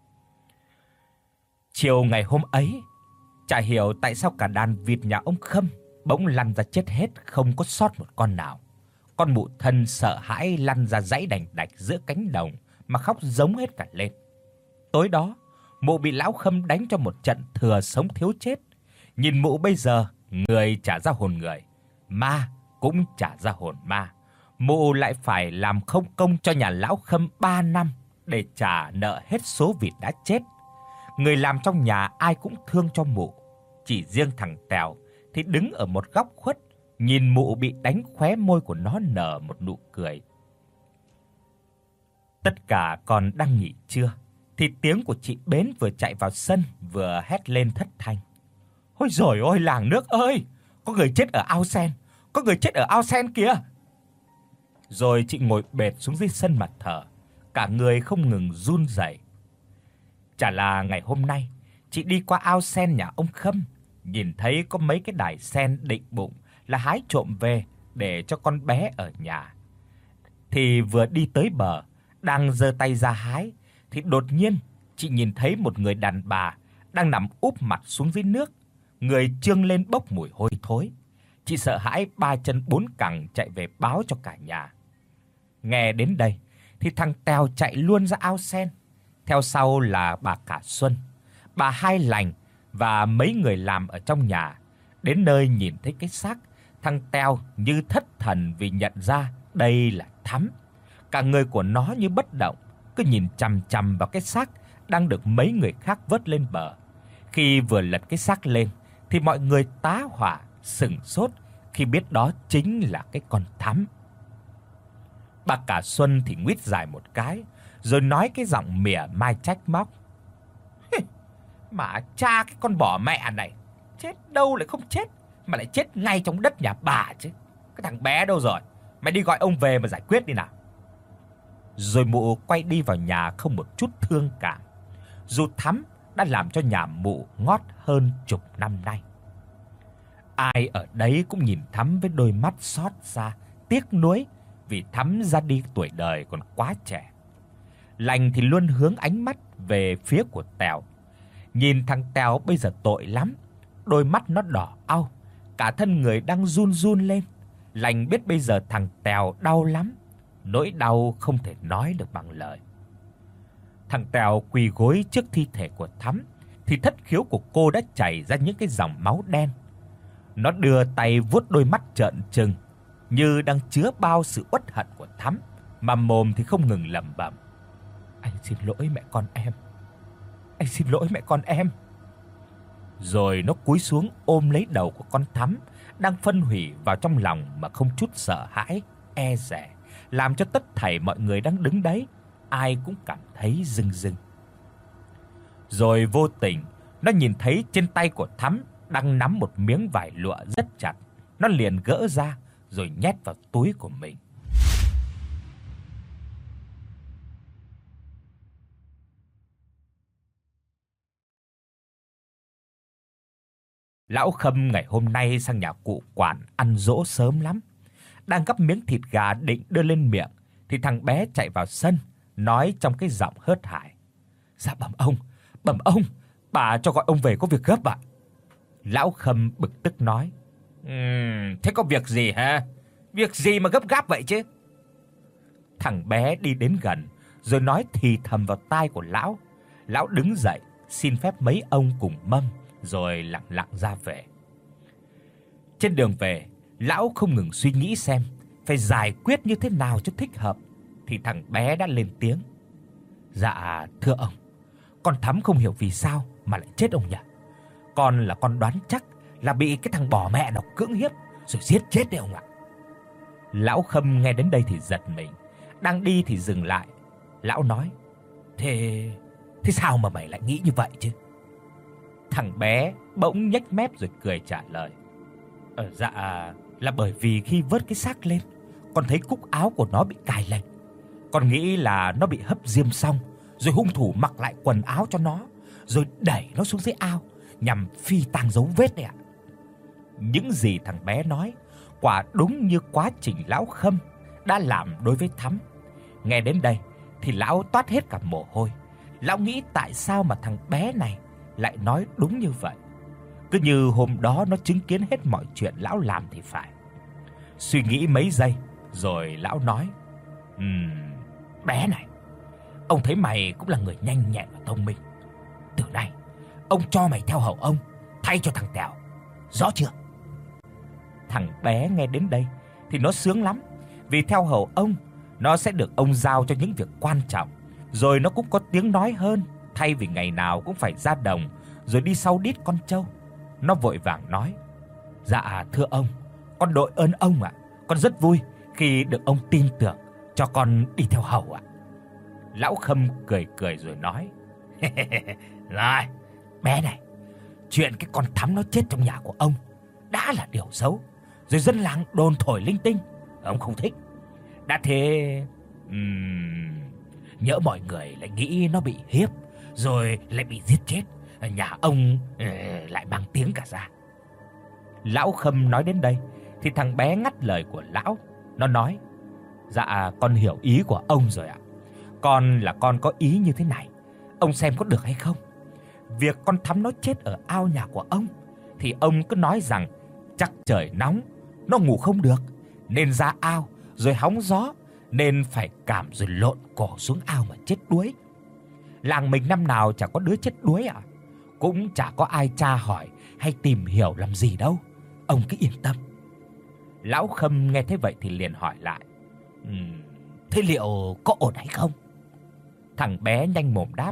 Chiều ngày hôm ấy, chả hiểu tại sao cả đàn vịt nhà ông Khâm bỗng lăn ra chết hết, không có sót một con nào. Con mụ thân sợ hãi lăn ra dãy đành đạch giữa cánh đồng mà khóc rống hết cả lên. Tối đó, mụ bị lão Khâm đánh cho một trận thừa sống thiếu chết. Nhìn mụ bây giờ, người trả ra hồn người, ma cũng trả ra hồn ma. Mụ lại phải làm không công cho nhà lão Khâm ba năm để trả nợ hết số vịt đã chết. Người làm trong nhà ai cũng thương cho mụ, chỉ riêng thằng Tèo thì đứng ở một góc khuất, nhìn mụ bị đánh, khóe môi của nó nở một nụ cười. Tất cả còn đang nghỉ trưa thì tiếng của chị Bến vừa chạy vào sân vừa hét lên thất thanh: "Ôi giời ơi, làng nước ơi, có người chết ở ao sen, có người chết ở ao sen kìa!" Rồi chị ngồi bệt xuống dưới sân mà thở, cả người không ngừng run rẩy. Chả là ngày hôm nay, chị đi qua ao sen nhà ông Khâm, nhìn thấy có mấy cái đài sen định bụng là hái trộm về để cho con bé ở nhà. Thì vừa đi tới bờ, đang giơ tay ra hái thì đột nhiên chị nhìn thấy một người đàn bà đang nằm úp mặt xuống dưới nước, người trương lên bốc mùi hôi thối. Chị sợ hãi ba chân bốn cẳng chạy về báo cho cả nhà. Nghe đến đây thì thằng Tèo chạy luôn ra ao sen, theo sau là bà cả Xuân, bà Hai Lành và mấy người làm ở trong nhà. Đến nơi nhìn thấy cái xác, thằng Tèo như thất thần vì nhận ra đây là Thắm. Cả người của nó như bất động, cứ nhìn chằm chằm vào cái xác đang được mấy người khác vớt lên bờ. Khi vừa lật cái xác lên thì mọi người tá hỏa sững sốt khi biết đó chính là cái con Thắm. Bà cả Xuân thì nguýt dài một cái, rồi nói cái giọng mỉa mai trách móc: "Mà cha cái con bỏ mẹ này, chết đâu lại không chết, mà lại chết ngay trong đất nhà bà chứ. Cái thằng bé đâu rồi? Mày đi gọi ông về mà giải quyết đi nào." Rồi mụ quay đi vào nhà không một chút thương cảm, dù Thắm đã làm cho nhà mụ ngót hơn chục năm nay. Ai ở đấy cũng nhìn Thắm với đôi mắt xót xa, tiếc nuối vì Thắm ra đi tuổi đời còn quá trẻ. Lành thì luôn hướng ánh mắt về phía của Tèo. Nhìn thằng Tèo bây giờ tội lắm, đôi mắt nó đỏ au, cả thân người đang run run lên. Lành biết bây giờ thằng Tèo đau lắm, nỗi đau không thể nói được bằng lời. Thằng Tèo quỳ gối trước thi thể của Thắm thì thất khiếu của cô đã chảy ra những cái dòng máu đen. Nó đưa tay vuốt đôi mắt trợn trừng như đang chứa bao sự uất hận của Thắm, mà mồm thì không ngừng lẩm bẩm: "Anh xin lỗi mẹ con em. Anh xin lỗi mẹ con em." Rồi nó cúi xuống ôm lấy đầu của con Thắm đang phân hủy vào trong lòng mà không chút sợ hãi, e dè, làm cho tất thảy mọi người đang đứng đấy ai cũng cảm thấy rưng rưng. Rồi vô tình, nó nhìn thấy trên tay của Thắm đang nắm một miếng vải lụa rất chặt, nó liền gỡ ra rồi nhét vào túi của mình. Lão Khâm ngày hôm nay sang nhà cụ quản ăn dỗ sớm lắm. Đang gắp miếng thịt gà định đưa lên miệng thì thằng bé chạy vào sân, nói trong cái giọng hớt hải: "Dạ bẩm ông, bẩm ông, bà cho gọi ông về có việc gấp ạ." Lão Khâm bực tức nói: "Ừm, thế có việc gì hả? Việc gì mà gấp gáp vậy chứ?" Thằng bé đi đến gần rồi nói thì thầm vào tai của lão. Lão đứng dậy, xin phép mấy ông cùng mâm rồi lặng lặng ra về. Trên đường về, lão không ngừng suy nghĩ xem phải giải quyết như thế nào cho thích hợp thì thằng bé đã lên tiếng: "Dạ thưa ông, con Thắm không hiểu vì sao mà lại chết ông nhỉ. Con là con đoán chắc là bị cái thằng bỏ mẹ nó cưỡng hiếp rồi giết chết đấy ông ạ." Lão Khâm nghe đến đây thì giật mình, đang đi thì dừng lại. Lão nói: "Thế thế sao mà mày lại nghĩ như vậy chứ?" Thằng bé bỗng nhếch mép rồi cười trả lời: "Ờ dạ là bởi vì khi vớt cái xác lên, con thấy cúc áo của nó bị cài lệch. Con nghĩ là nó bị hấp diêm xong, rồi hung thủ mặc lại quần áo cho nó, rồi đẩy nó xuống dưới ao nhằm phi tang dấu vết đấy ạ." Những gì thằng bé nói quả đúng như quá trình lão Khâm đã làm đối với Thắm. Nghe đến đây thì lão toát hết cả mồ hôi. Lão nghĩ tại sao mà thằng bé này lại nói đúng như vậy. Cứ như hôm đó nó chứng kiến hết mọi chuyện lão làm thì phải. Suy nghĩ mấy giây rồi lão nói: "Ừm, bé này, ông thấy mày cũng là người nhanh nhẹn và thông minh. Từ nay ông cho mày theo hầu ông thay cho thằng Tèo, rõ chưa?" Thằng bé nghe đến đây thì nó sướng lắm, vì theo hầu ông nó sẽ được ông giao cho những việc quan trọng, rồi nó cũng có tiếng nói hơn thay vì ngày nào cũng phải ra đồng rồi đi sau đít con trâu. Nó vội vàng nói: "Dạ thưa ông, con đội ơn ông ạ. Con rất vui khi được ông tin tưởng cho con đi theo hầu ạ." Lão Khâm cười cười rồi nói: "Rồi, bé này, chuyện cái con Thắm nó chết trong nhà của ông đã là điều xấu, rồi dân làng đồn thổi linh tinh, ông không thích. Đã thế, ừm, nhỡ mọi người lại nghĩ nó bị hiếp rồi lại bị giết chết, nhà ông ừ, lại mang tiếng cả ra." Lão Khâm nói đến đây thì thằng bé ngắt lời của lão. Nó nói: "Dạ con hiểu ý của ông rồi ạ. Con là con có ý như thế này, ông xem có được hay không? Việc con Thắm nó chết ở ao nhà của ông thì ông cứ nói rằng chắc trời nóng, nó ngủ không được nên ra ao rồi hóng gió nên phải cảm rồi lộn cổ xuống ao mà chết đuối. Làng mình năm nào chả có đứa chết đuối ạ. Cũng chả có ai tra hỏi hay tìm hiểu làm gì đâu, ông cứ yên tâm." Lão Khâm nghe thế vậy thì liền hỏi lại: "Ừm, thế liệu có ổn hay không?" Thằng bé nhanh mồm đáp: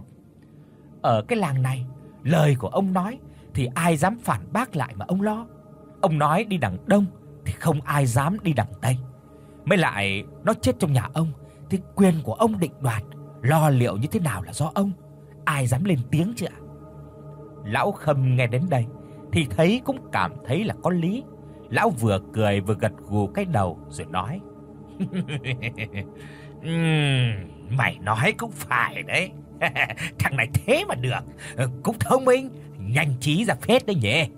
"Ở cái làng này, lời của ông nói thì ai dám phản bác lại mà ông lo. Ông nói đi đằng đông thì không ai dám đi đằng tây. Mới lại nó chết trong nhà ông thì quyền của ông định đoạt, lo liệu như thế nào là do ông, ai dám lên tiếng chứ ạ?" Lão Khâm nghe đến đây thì thấy cũng cảm thấy là có lý. Lão vừa cười vừa gật gù cái đầu rồi nói: "Ừm, mày nói cũng phải đấy. Thằng này thế mà được, cũng thông minh, nhanh trí ra phết đấy nhỉ."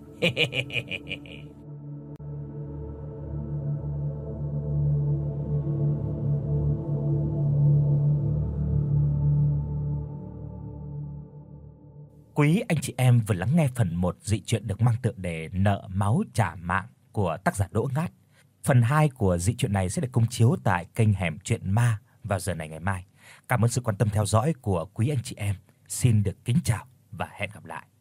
Quý anh chị em vừa lắng nghe phần một dị truyện được mang tựa đề Nợ máu trả mạng của tác giả Đỗ Ngát. Phần hai của dị truyện này sẽ được công chiếu tại kênh Hẻm Truyện Ma vào giờ này ngày mai. Cảm ơn sự quan tâm theo dõi của quý anh chị em. Xin được kính chào và hẹn gặp lại.